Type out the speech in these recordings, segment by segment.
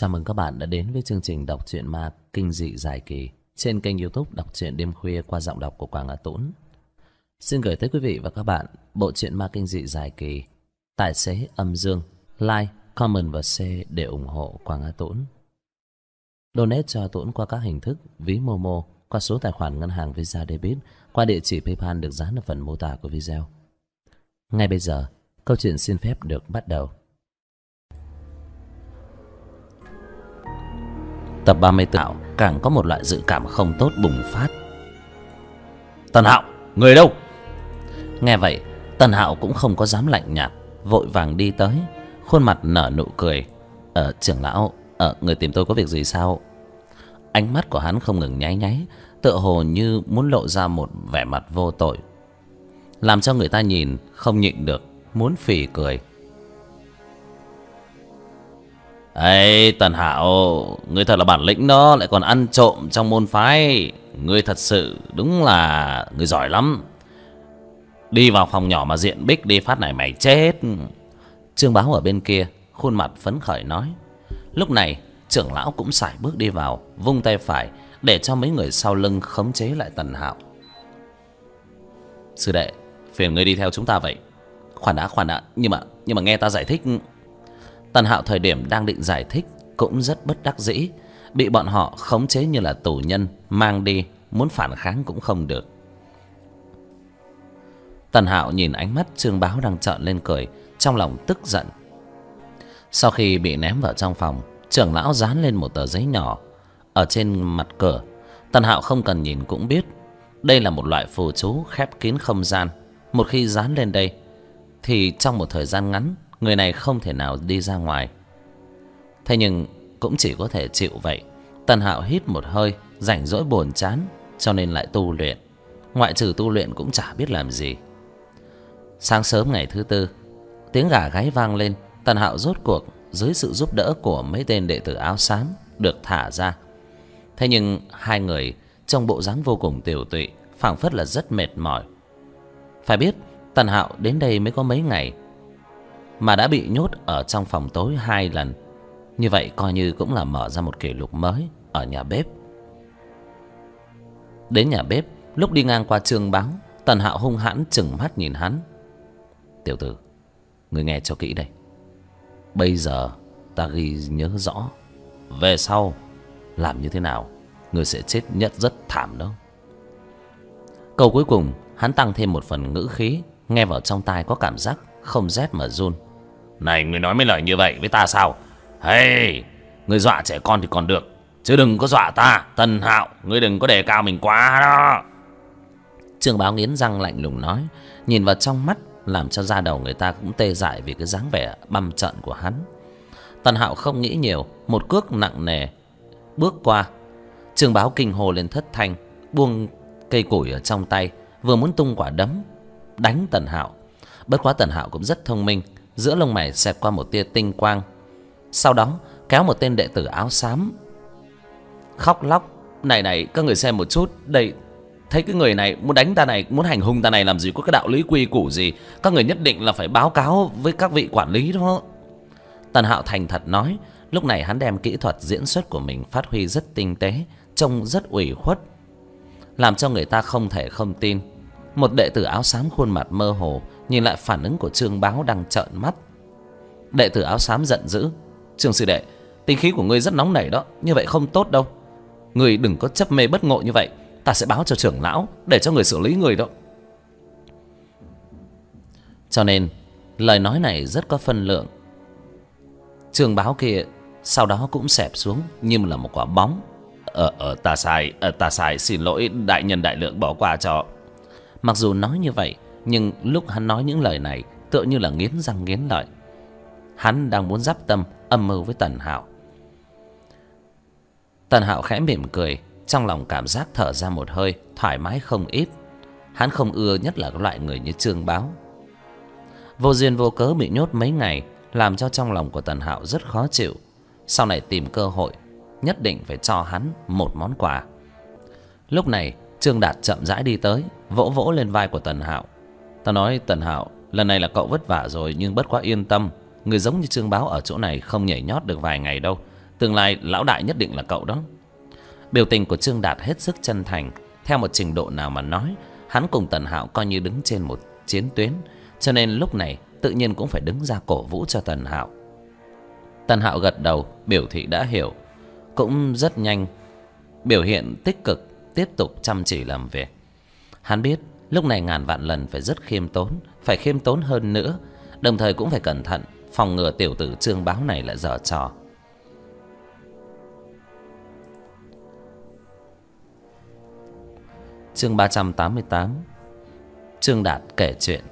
Chào mừng các bạn đã đến với chương trình đọc truyện ma kinh dị dài kỳ trên kênh YouTube Đọc truyện đêm khuya qua giọng đọc của Quảng Á Tũng. Xin gửi tới quý vị và các bạn bộ truyện ma kinh dị dài kỳ Tài xế âm dương. Like, comment và share để ủng hộ Quảng Á Tũng. Donate cho Tũng qua các hình thức ví Momo, qua số tài khoản ngân hàng Visa Debit, qua địa chỉ PayPal được dán ở phần mô tả của video. Ngay bây giờ, câu chuyện xin phép được bắt đầu. Tập 34 càng có một loại dự cảm không tốt bùng phát. Tần Hạo, người đâu? Nghe vậy, Tần Hạo cũng không có dám lạnh nhạt, vội vàng đi tới, khuôn mặt nở nụ cười. Trưởng lão, người tìm tôi có việc gì sao? Ánh mắt của hắn không ngừng nháy nháy, tựa hồ như muốn lộ ra một vẻ mặt vô tội, làm cho người ta nhìn không nhịn được muốn phì cười. Ê Tần Hạo, ngươi thật là bản lĩnh đó, lại còn ăn trộm trong môn phái. Ngươi thật sự đúng là ngươi giỏi lắm. Đi vào phòng nhỏ mà diện bích đi, phát này mày chết. Trương Báo ở bên kia khuôn mặt phấn khởi nói. Lúc này trưởng lão cũng sải bước đi vào, vung tay phải để cho mấy người sau lưng khống chế lại Tần Hạo. Sư đệ, phiền ngươi đi theo chúng ta vậy. Khoan đã, nhưng mà nghe ta giải thích. Tần Hạo thời điểm đang định giải thích cũng rất bất đắc dĩ, bị bọn họ khống chế như là tù nhân mang đi, muốn phản kháng cũng không được. Tần Hạo nhìn ánh mắt Trương Báo đang trợn lên cười, trong lòng tức giận. Sau khi bị ném vào trong phòng, trưởng lão dán lên một tờ giấy nhỏ ở trên mặt cửa. Tần Hạo không cần nhìn cũng biết đây là một loại phù chú khép kín không gian. Một khi dán lên đây thì trong một thời gian ngắn người này không thể nào đi ra ngoài. Thế nhưng cũng chỉ có thể chịu vậy. Tần Hạo hít một hơi, rảnh rỗi buồn chán cho nên lại tu luyện. Ngoại trừ tu luyện cũng chả biết làm gì. Sáng sớm ngày thứ tư, tiếng gà gáy vang lên. Tần Hạo rốt cuộc dưới sự giúp đỡ của mấy tên đệ tử áo xám được thả ra. Thế nhưng hai người trong bộ dáng vô cùng tiều tụy, phảng phất là rất mệt mỏi. Phải biết Tần Hạo đến đây mới có mấy ngày mà đã bị nhốt ở trong phòng tối 2 lần. Như vậy coi như cũng là mở ra một kỷ lục mới ở nhà bếp. Đến nhà bếp, lúc đi ngang qua Trương Báo, Tần Hạo hung hãn trừng mắt nhìn hắn. Tiểu tử, ngươi nghe cho kỹ đây. Bây giờ ta ghi nhớ rõ, về sau làm như thế nào ngươi sẽ chết nhất rất thảm đó. Câu cuối cùng hắn tăng thêm một phần ngữ khí, nghe vào trong tai có cảm giác không rét mà run. Này, ngươi nói mấy lời như vậy với ta sao? Hey, ngươi dọa trẻ con thì còn được, chứ đừng có dọa ta. Tần Hạo, ngươi đừng có đề cao mình quá đó. Trương Báo nghiến răng lạnh lùng nói, nhìn vào trong mắt làm cho da đầu người ta cũng tê dại vì cái dáng vẻ băm trợn của hắn. Tần Hạo không nghĩ nhiều, một cước nặng nề bước qua. Trương Báo kinh hô lên thất thanh, buông cây củi ở trong tay, vừa muốn tung quả đấm đánh Tần Hạo. Bất quá Tần Hạo cũng rất thông minh, giữa lông mày xẹt qua một tia tinh quang, sau đó kéo một tên đệ tử áo xám khóc lóc. Này, các người xem một chút đây, thấy cái người này muốn đánh ta này, muốn hành hung ta này làm gì có cái đạo lý quy củ gì, các người nhất định là phải báo cáo với các vị quản lý đó. Tần Hạo thành thật nói. Lúc này hắn đem kỹ thuật diễn xuất của mình phát huy rất tinh tế, trông rất ủy khuất, làm cho người ta không thể không tin. Một đệ tử áo xám khuôn mặt mơ hồ nhìn lại phản ứng của Trương Báo đang trợn mắt. Đệ tử áo xám giận dữ. Trương sư đệ, tính khí của ngươi rất nóng nảy đó, như vậy không tốt đâu. Ngươi đừng có chấp mê bất ngộ như vậy, ta sẽ báo cho trưởng lão để cho người xử lý người đó. Cho nên lời nói này rất có phân lượng. Trương Báo kia sau đó cũng xẹp xuống như là một quả bóng. Ta sai, xin lỗi đại nhân đại lượng, bỏ qua cho. Mặc dù nói như vậy, nhưng lúc hắn nói những lời này tựa như là nghiến răng nghiến lợi. Hắn đang muốn giáp tâm âm mưu với Tần Hạo. Tần Hạo khẽ mỉm cười, trong lòng cảm giác thở ra một hơi thoải mái không ít. Hắn không ưa nhất là cái loại người như Trương Báo, vô duyên vô cớ bị nhốt mấy ngày, làm cho trong lòng của Tần Hạo rất khó chịu. Sau này tìm cơ hội nhất định phải cho hắn một món quà. Lúc này Trương Đạt chậm rãi đi tới, vỗ vỗ lên vai của Tần Hạo. Ta nói Tần Hạo, lần này là cậu vất vả rồi, nhưng bất quá yên tâm, người giống như Trương Báo ở chỗ này không nhảy nhót được vài ngày đâu. Tương lai lão đại nhất định là cậu đó. Biểu tình của Trương Đạt hết sức chân thành. Theo một trình độ nào mà nói, hắn cùng Tần Hạo coi như đứng trên một chiến tuyến, cho nên lúc này tự nhiên cũng phải đứng ra cổ vũ cho Tần Hạo. Tần Hạo gật đầu biểu thị đã hiểu, cũng rất nhanh biểu hiện tích cực, tiếp tục chăm chỉ làm việc. Hắn biết lúc này ngàn vạn lần phải rất khiêm tốn, phải khiêm tốn hơn nữa, đồng thời cũng phải cẩn thận phòng ngừa tiểu tử Trương Báo này lại giở trò. Chương 388. Trương Đạt kể chuyện.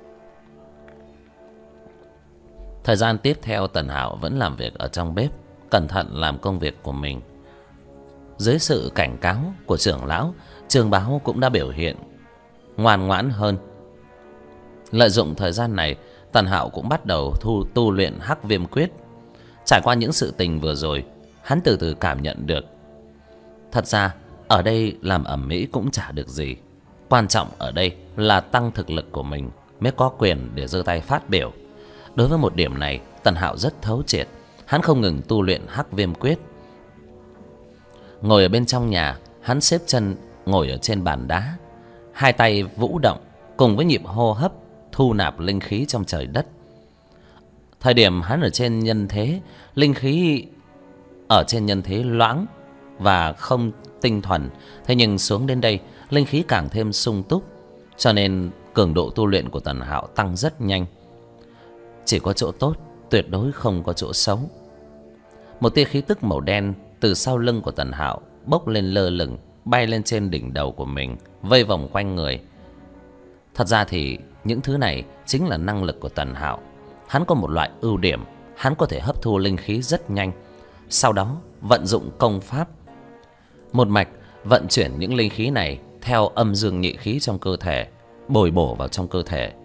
Thời gian tiếp theo Tần Hạo vẫn làm việc ở trong bếp, cẩn thận làm công việc của mình. Dưới sự cảnh cáo của trưởng lão, Trương Báo cũng đã biểu hiện ngoan ngoãn hơn. Lợi dụng thời gian này, Tần Hạo cũng bắt đầu tu luyện Hắc Viêm Quyết. Trải qua những sự tình vừa rồi, hắn từ từ cảm nhận được, thật ra ở đây làm ầm ĩ cũng chả được gì. Quan trọng ở đây là tăng thực lực của mình mới có quyền để giơ tay phát biểu. Đối với một điểm này, Tần Hạo rất thấu triệt. Hắn không ngừng tu luyện Hắc Viêm Quyết. Ngồi ở bên trong nhà, hắn xếp chân ngồi ở trên bàn đá, hai tay vũ động cùng với nhịp hô hấp thu nạp linh khí trong trời đất. Thời điểm hắn ở trên nhân thế, linh khí ở trên nhân thế loãng và không tinh thuần, thế nhưng xuống đến đây linh khí càng thêm sung túc, cho nên cường độ tu luyện của Tần Hạo tăng rất nhanh. Chỉ có chỗ tốt, tuyệt đối không có chỗ xấu. Một tia khí tức màu đen từ sau lưng của Tần Hạo bốc lên lơ lửng, bay lên trên đỉnh đầu của mình, vây vòng quanh người. Thật ra thì những thứ này chính là năng lực của Tần Hạo. Hắn có một loại ưu điểm, hắn có thể hấp thu linh khí rất nhanh, sau đó vận dụng công pháp, một mạch vận chuyển những linh khí này theo âm dương nhị khí trong cơ thể, bồi bổ vào trong cơ thể.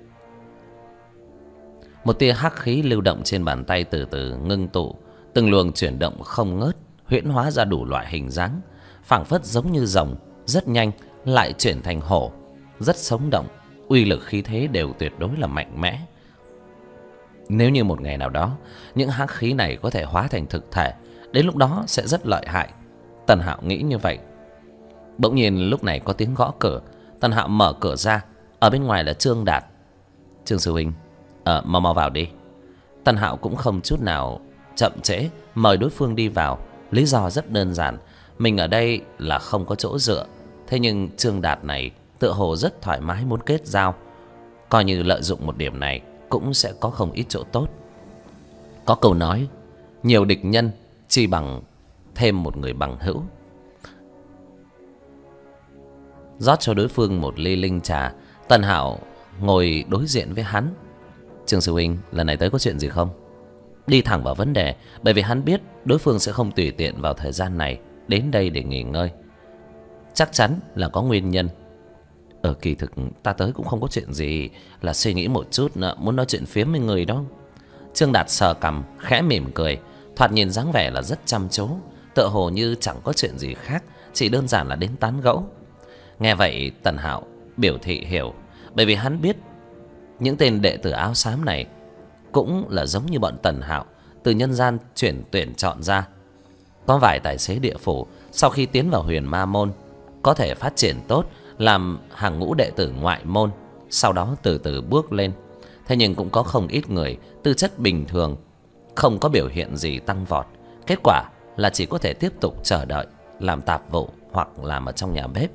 Một tia hắc khí lưu động trên bàn tay từ từ ngưng tụ, từng luồng chuyển động không ngớt, huyễn hóa ra đủ loại hình dáng, phảng phất giống như rồng, rất nhanh lại chuyển thành hổ, rất sống động, uy lực khí thế đều tuyệt đối là mạnh mẽ. Nếu như một ngày nào đó những hắc khí này có thể hóa thành thực thể, đến lúc đó sẽ rất lợi hại. Tần Hạo nghĩ như vậy. Bỗng nhiên lúc này có tiếng gõ cửa. Tần Hạo mở cửa ra, ở bên ngoài là Trương Đạt. Trương sư huynh, mau mau vào đi. Tần Hạo cũng không chút nào chậm trễ, mời đối phương đi vào. Lý do rất đơn giản, mình ở đây là không có chỗ dựa, thế nhưng Trương Đạt này tựa hồ rất thoải mái muốn kết giao, coi như lợi dụng một điểm này cũng sẽ có không ít chỗ tốt. Có câu nói, nhiều địch nhân chi bằng thêm một người bằng hữu. Rót cho đối phương một ly linh trà, Tần Hạo ngồi đối diện với hắn. Trương sư huynh, lần này tới có chuyện gì không? Đi thẳng vào vấn đề, bởi vì hắn biết đối phương sẽ không tùy tiện vào thời gian này đến đây để nghỉ ngơi. Chắc chắn là có nguyên nhân. Kỳ thực ta tới cũng không có chuyện gì, là suy nghĩ một chút, muốn nói chuyện phiếm với người đó. Trương Đạt sờ cằm, khẽ mỉm cười, thoạt nhìn dáng vẻ là rất chăm chú, tựa hồ như chẳng có chuyện gì khác, chỉ đơn giản là đến tán gẫu. Nghe vậy Tần Hạo biểu thị hiểu, bởi vì hắn biết những tên đệ tử áo xám này cũng là giống như bọn Tần Hạo, từ nhân gian tuyển chọn ra. Có vài tài xế địa phủ sau khi tiến vào Huyền Ma môn có thể phát triển tốt, làm hàng ngũ đệ tử ngoại môn, sau đó từ từ bước lên. Thế nhưng cũng có không ít người tư chất bình thường, không có biểu hiện gì tăng vọt, kết quả là chỉ có thể tiếp tục chờ đợi, làm tạp vụ hoặc làm ở trong nhà bếp.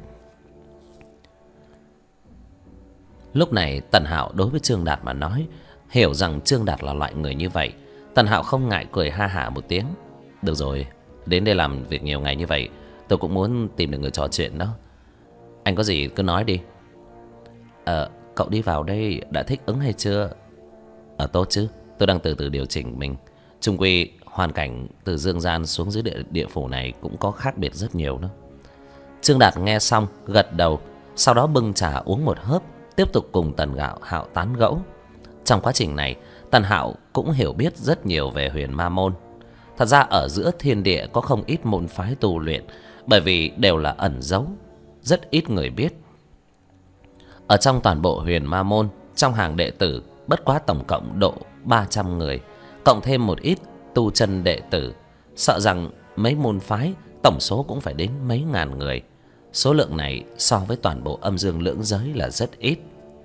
Lúc này Tần Hạo đối với Trương Đạt mà nói, hiểu rằng Trương Đạt là loại người như vậy. Tần Hạo không ngại cười ha hả một tiếng. Được rồi, đến đây làm việc nhiều ngày như vậy, tôi cũng muốn tìm được người trò chuyện đó. Anh có gì cứ nói đi. Cậu đi vào đây đã thích ứng hay chưa? Tốt chứ, tôi đang từ từ điều chỉnh mình. Chung quy hoàn cảnh từ dương gian xuống dưới địa phủ này cũng có khác biệt rất nhiều đó. Trương Đạt nghe xong gật đầu, sau đó bưng trà uống một hớp, tiếp tục cùng Tần Hạo tán gẫu. Trong quá trình này, Tần Hạo cũng hiểu biết rất nhiều về Huyền Ma môn. Thật ra ở giữa thiên địa có không ít môn phái tu luyện, bởi vì đều là ẩn giấu, rất ít người biết. Ở trong toàn bộ Huyền Ma môn, trong hàng đệ tử bất quá tổng cộng độ 300 người, cộng thêm một ít tu chân đệ tử, sợ rằng mấy môn phái tổng số cũng phải đến mấy ngàn người. Số lượng này so với toàn bộ âm dương lưỡng giới là rất ít.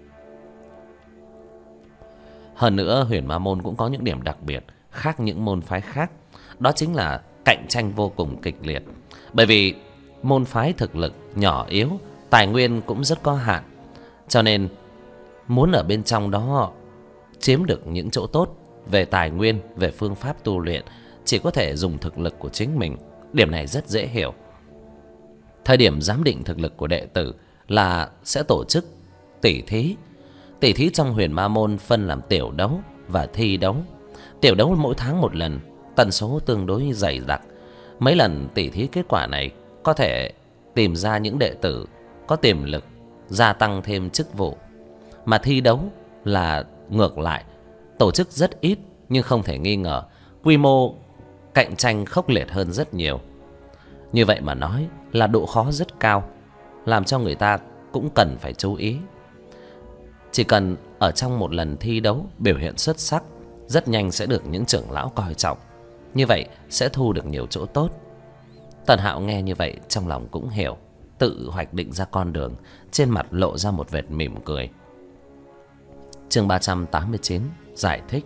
Hơn nữa Huyền Ma môn cũng có những điểm đặc biệt khác những môn phái khác. Đó chính là cạnh tranh vô cùng kịch liệt. Bởi vì môn phái thực lực nhỏ yếu, tài nguyên cũng rất có hạn, cho nên muốn ở bên trong đó chiếm được những chỗ tốt về tài nguyên, về phương pháp tu luyện, chỉ có thể dùng thực lực của chính mình. Điểm này rất dễ hiểu. Thời điểm giám định thực lực của đệ tử là sẽ tổ chức tỷ thí. Tỷ thí trong Huyền Ma môn phân làm tiểu đấu và thi đấu. Tiểu đấu mỗi tháng một lần, tần số tương đối dày đặc. Mấy lần tỷ thí kết quả này có thể tìm ra những đệ tử có tiềm lực, gia tăng thêm chức vụ. Mà thi đấu là ngược lại, tổ chức rất ít nhưng không thể nghi ngờ quy mô cạnh tranh khốc liệt hơn rất nhiều. Như vậy mà nói là độ khó rất cao, làm cho người ta cũng cần phải chú ý. Chỉ cần ở trong một lần thi đấu biểu hiện xuất sắc, rất nhanh sẽ được những trưởng lão coi trọng. Như vậy sẽ thu được nhiều chỗ tốt. Tần Hạo nghe như vậy trong lòng cũng hiểu, tự hoạch định ra con đường, trên mặt lộ ra một vệt mỉm cười. Chương 389 giải thích.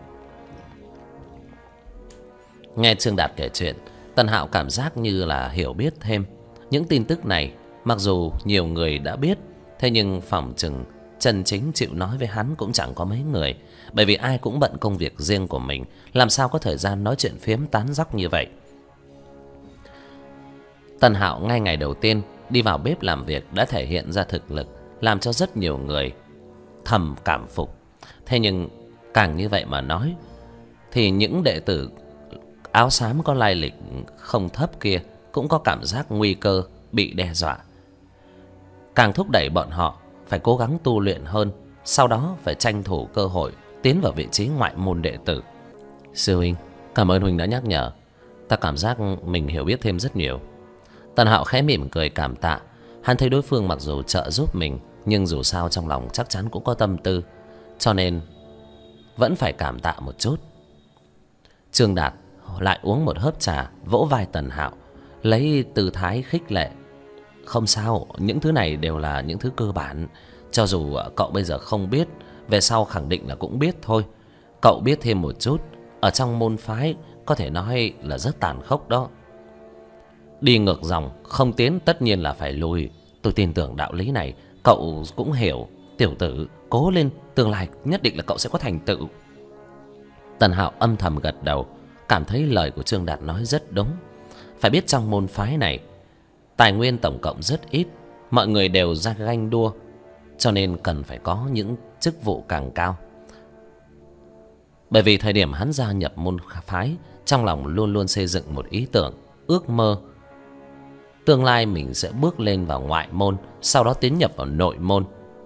Nghe Trương Đạt kể chuyện, Tần Hạo cảm giác như là hiểu biết thêm. Những tin tức này mặc dù nhiều người đã biết, thế nhưng phỏng chừng chân chính chịu nói với hắn cũng chẳng có mấy người. Bởi vì ai cũng bận công việc riêng của mình, làm sao có thời gian nói chuyện phiếm tán dóc như vậy. Tần Hạo ngay ngày đầu tiên đi vào bếp làm việc đã thể hiện ra thực lực, làm cho rất nhiều người thầm cảm phục. Thế nhưng càng như vậy mà nói, thì những đệ tử áo xám có lai lịch không thấp kia cũng có cảm giác nguy cơ bị đe dọa, càng thúc đẩy bọn họ phải cố gắng tu luyện hơn, sau đó phải tranh thủ cơ hội tiến vào vị trí ngoại môn đệ tử. Sư huynh, cảm ơn huynh đã nhắc nhở, ta cảm giác mình hiểu biết thêm rất nhiều. Tần Hạo khẽ mỉm cười cảm tạ. Hắn thấy đối phương mặc dù trợ giúp mình, nhưng dù sao trong lòng chắc chắn cũng có tâm tư, cho nên vẫn phải cảm tạ một chút. Trương Đạt lại uống một hớp trà, vỗ vai Tần Hạo, lấy tư thái khích lệ. Không sao, những thứ này đều là những thứ cơ bản. Cho dù cậu bây giờ không biết, về sau khẳng định là cũng biết thôi. Cậu biết thêm một chút, ở trong môn phái có thể nói là rất tàn khốc đó. Đi ngược dòng, không tiến tất nhiên là phải lùi. Tôi tin tưởng đạo lý này cậu cũng hiểu. Tiểu tử, cố lên, tương lai nhất định là cậu sẽ có thành tựu. Tần Hạo âm thầm gật đầu, cảm thấy lời của Trương Đạt nói rất đúng. Phải biết trong môn phái này, tài nguyên tổng cộng rất ít, mọi người đều ra ganh đua, cho nên cần phải có những chức vụ càng cao. Bởi vì thời điểm hắn gia nhập môn phái, trong lòng luôn luôn xây dựng một ý tưởng, ước mơ. Tương lai mình sẽ bước lên vào ngoại môn, sau đó tiến nhập vào nội môn.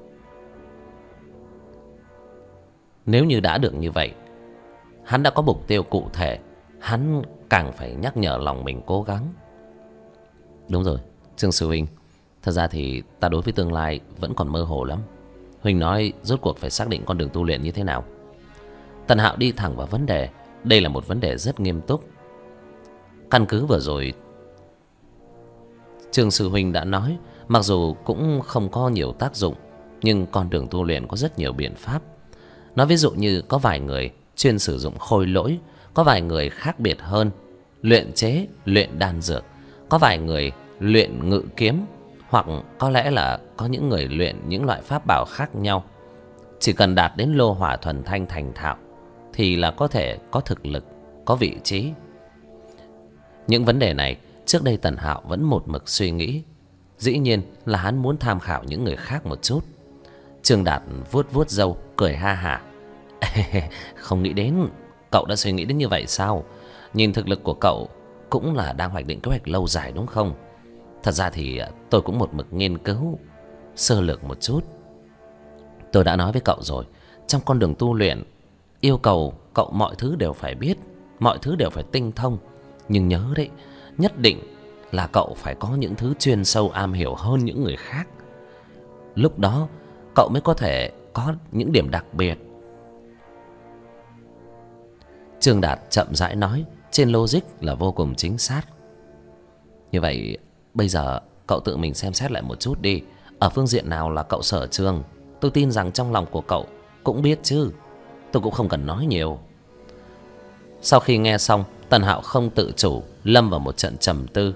Nếu như đã được như vậy, hắn đã có mục tiêu cụ thể, hắn càng phải nhắc nhở lòng mình cố gắng. Đúng rồi, Trương Sư huynh, thật ra thì ta đối với tương lai vẫn còn mơ hồ lắm. Huynh nói rốt cuộc phải xác định con đường tu luyện như thế nào? Tần Hạo đi thẳng vào vấn đề. Đây là một vấn đề rất nghiêm túc. Căn cứ vừa rồi Trương Sư huynh đã nói, mặc dù cũng không có nhiều tác dụng, nhưng con đường tu luyện có rất nhiều biện pháp. Nói ví dụ như có vài người chuyên sử dụng khôi lỗi, có vài người khác biệt hơn, luyện chế, luyện đan dược, có vài người luyện ngự kiếm, hoặc có lẽ là có những người luyện những loại pháp bảo khác nhau. Chỉ cần đạt đến lô hỏa thuần thanh thành thạo thì là có thể có thực lực, có vị trí. Những vấn đề này trước đây Tần Hạo vẫn một mực suy nghĩ. Dĩ nhiên là hắn muốn tham khảo những người khác một chút. Trương Đạt vuốt vuốt râu, cười ha hả. Không nghĩ đến, cậu đã suy nghĩ đến như vậy sao? Nhìn thực lực của cậu cũng là đang hoạch định kế hoạch lâu dài đúng không? Thật ra thì tôi cũng một mực nghiên cứu sơ lược một chút. Tôi đã nói với cậu rồi, trong con đường tu luyện yêu cầu cậu mọi thứ đều phải biết, mọi thứ đều phải tinh thông. Nhưng nhớ đấy, nhất định là cậu phải có những thứ chuyên sâu am hiểu hơn những người khác. Lúc đó cậu mới có thể có những điểm đặc biệt. Trương Đạt chậm rãi nói, trên logic là vô cùng chính xác. Như vậy bây giờ cậu tự mình xem xét lại một chút đi. Ở phương diện nào là cậu sở trường? Tôi tin rằng trong lòng của cậu cũng biết chứ. Tôi cũng không cần nói nhiều. Sau khi nghe xong, Tần Hạo không tự chủ lâm vào một trận trầm tư.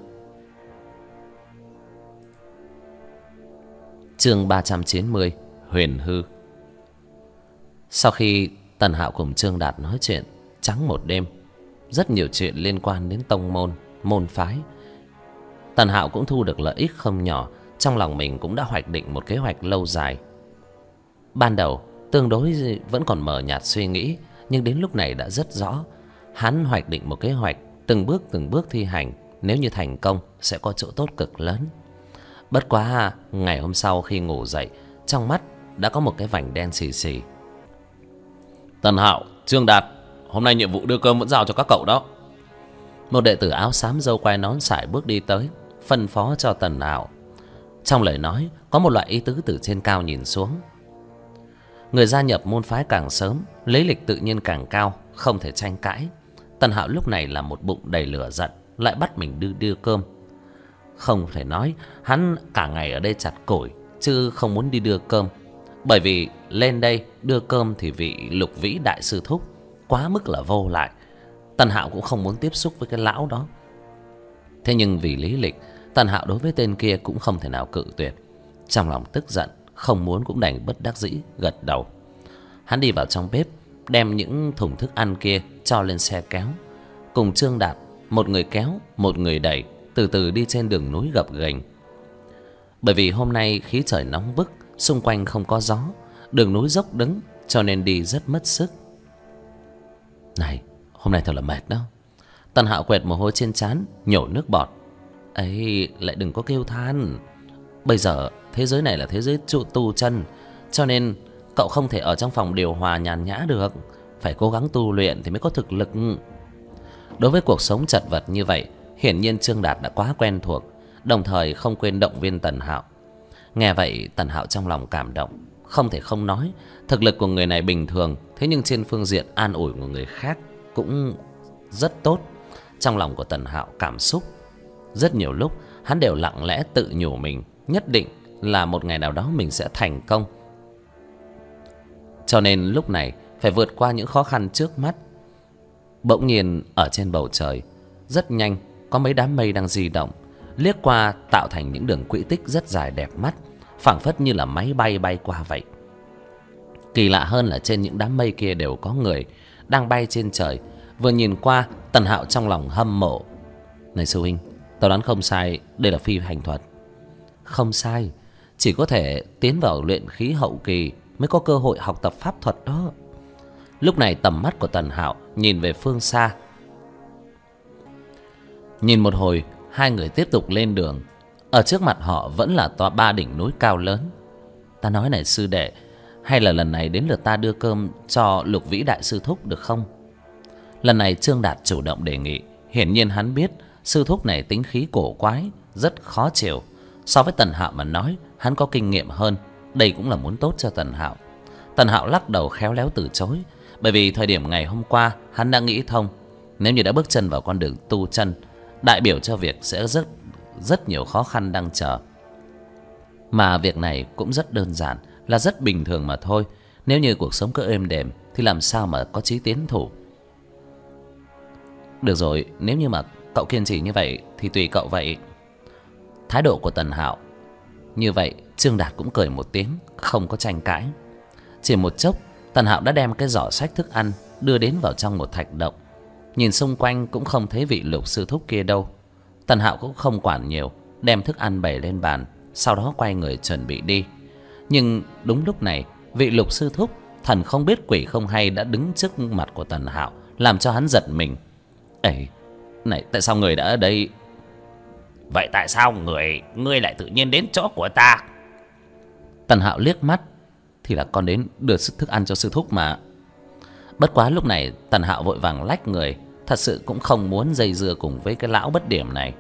Chương 390: Huyền hư. Sau khi Tần Hạo cùng Trương Đạt nói chuyện trắng một đêm, rất nhiều chuyện liên quan đến tông môn, môn phái, Tần Hạo cũng thu được lợi ích không nhỏ. Trong lòng mình cũng đã hoạch định một kế hoạch lâu dài. Ban đầu tương đối vẫn còn mờ nhạt suy nghĩ, nhưng đến lúc này đã rất rõ. Hắn hoạch định một kế hoạch từng bước thi hành. Nếu như thành công sẽ có chỗ tốt cực lớn. Bất quá ngày hôm sau khi ngủ dậy, trong mắt đã có một cái vành đen xì xì. Tần Hạo, Trương Đạt, hôm nay nhiệm vụ đưa cơm vẫn giao cho các cậu đó. Một đệ tử áo xám râu quai nón sải bước đi tới, phân phó cho Tần Hạo. Trong lời nói có một loại ý tứ từ trên cao nhìn xuống. Người gia nhập môn phái càng sớm, lấy lịch tự nhiên càng cao, không thể tranh cãi. Tần Hạo lúc này là một bụng đầy lửa giận, lại bắt mình đưa cơm. Không thể nói hắn cả ngày ở đây chặt củi, chứ không muốn đi đưa cơm. Bởi vì lên đây đưa cơm thì vị Lục Vĩ đại sư thúc quá mức là vô lại. Tần Hạo cũng không muốn tiếp xúc với cái lão đó. Thế nhưng vì lý lịch, Tần Hạo đối với tên kia cũng không thể nào cự tuyệt. Trong lòng tức giận, không muốn cũng đành bất đắc dĩ gật đầu. Hắn đi vào trong bếp, đem những thùng thức ăn kia cho lên xe kéo, cùng Trương Đạt, một người kéo, một người đẩy, từ từ đi trên đường núi gập ghềnh. Bởi vì hôm nay khí trời nóng bức, xung quanh không có gió, đường núi dốc đứng, cho nên đi rất mất sức. Này, hôm nay thật là mệt đó. Tần Hạo quẹt mồ hôi trên trán, nhổ nước bọt. Ấy, lại đừng có kêu than. Bây giờ thế giới này là thế giới tu chân, cho nên cậu không thể ở trong phòng điều hòa nhàn nhã được. Phải cố gắng tu luyện thì mới có thực lực. Đối với cuộc sống chật vật như vậy, hiển nhiên Trương Đạt đã quá quen thuộc, đồng thời không quên động viên Tần Hạo. Nghe vậy Tần Hạo trong lòng cảm động. Không thể không nói, thực lực của người này bình thường, thế nhưng trên phương diện an ủi của người khác cũng rất tốt. Trong lòng của Tần Hạo cảm xúc. Rất nhiều lúc hắn đều lặng lẽ tự nhủ mình, nhất định là một ngày nào đó mình sẽ thành công. Cho nên lúc này phải vượt qua những khó khăn trước mắt. Bỗng nhiên ở trên bầu trời, rất nhanh có mấy đám mây đang di động, liếc qua tạo thành những đường quỹ tích rất dài đẹp mắt, phảng phất như là máy bay bay qua vậy. Kỳ lạ hơn là trên những đám mây kia đều có người đang bay trên trời. Vừa nhìn qua, Tần Hạo trong lòng hâm mộ. Này sư huynh, tao đoán không sai, đây là phi hành thuật. Không sai, chỉ có thể tiến vào luyện khí hậu kỳ mới có cơ hội học tập pháp thuật đó. Lúc này tầm mắt của Tần Hạo nhìn về phương xa. Nhìn một hồi, hai người tiếp tục lên đường. Ở trước mặt họ vẫn là ba đỉnh núi cao lớn. Ta nói này sư đệ, hay là lần này đến lượt ta đưa cơm cho Lục Vĩ đại sư thúc được không? Lần này Trương Đạt chủ động đề nghị. Hiển nhiên hắn biết sư thúc này tính khí cổ quái, rất khó chịu. So với Tần Hạo mà nói, hắn có kinh nghiệm hơn. Đây cũng là muốn tốt cho Tần Hạo. Tần Hạo lắc đầu khéo léo từ chối. Bởi vì thời điểm ngày hôm qua hắn đã nghĩ thông, nếu như đã bước chân vào con đường tu chân, đại biểu cho việc sẽ rất nhiều khó khăn đang chờ. Mà việc này cũng rất đơn giản, là rất bình thường mà thôi. Nếu như cuộc sống cứ êm đềm thì làm sao mà có chí tiến thủ. Được rồi, nếu như mà cậu kiên trì như vậy thì tùy cậu vậy. Thái độ của Tần Hạo như vậy, Trương Đạt cũng cười một tiếng, không có tranh cãi. Chỉ một chốc, Tần Hạo đã đem cái giỏ sách thức ăn đưa đến vào trong một thạch động. Nhìn xung quanh cũng không thấy vị Lục sư thúc kia đâu. Tần Hạo cũng không quản nhiều, đem thức ăn bày lên bàn, sau đó quay người chuẩn bị đi. Nhưng đúng lúc này, vị Lục sư thúc thần không biết quỷ không hay đã đứng trước mặt của Tần Hạo, làm cho hắn giật mình. Ấy, này, tại sao người đã ở đây? Vậy tại sao ngươi lại tự nhiên đến chỗ của ta? Tần Hạo liếc mắt, thì là con đến đưa thức ăn cho sư thúc mà. Bất quá lúc này Tần Hạo vội vàng lách người, thật sự cũng không muốn dây dưa cùng với cái lão bất điểm này.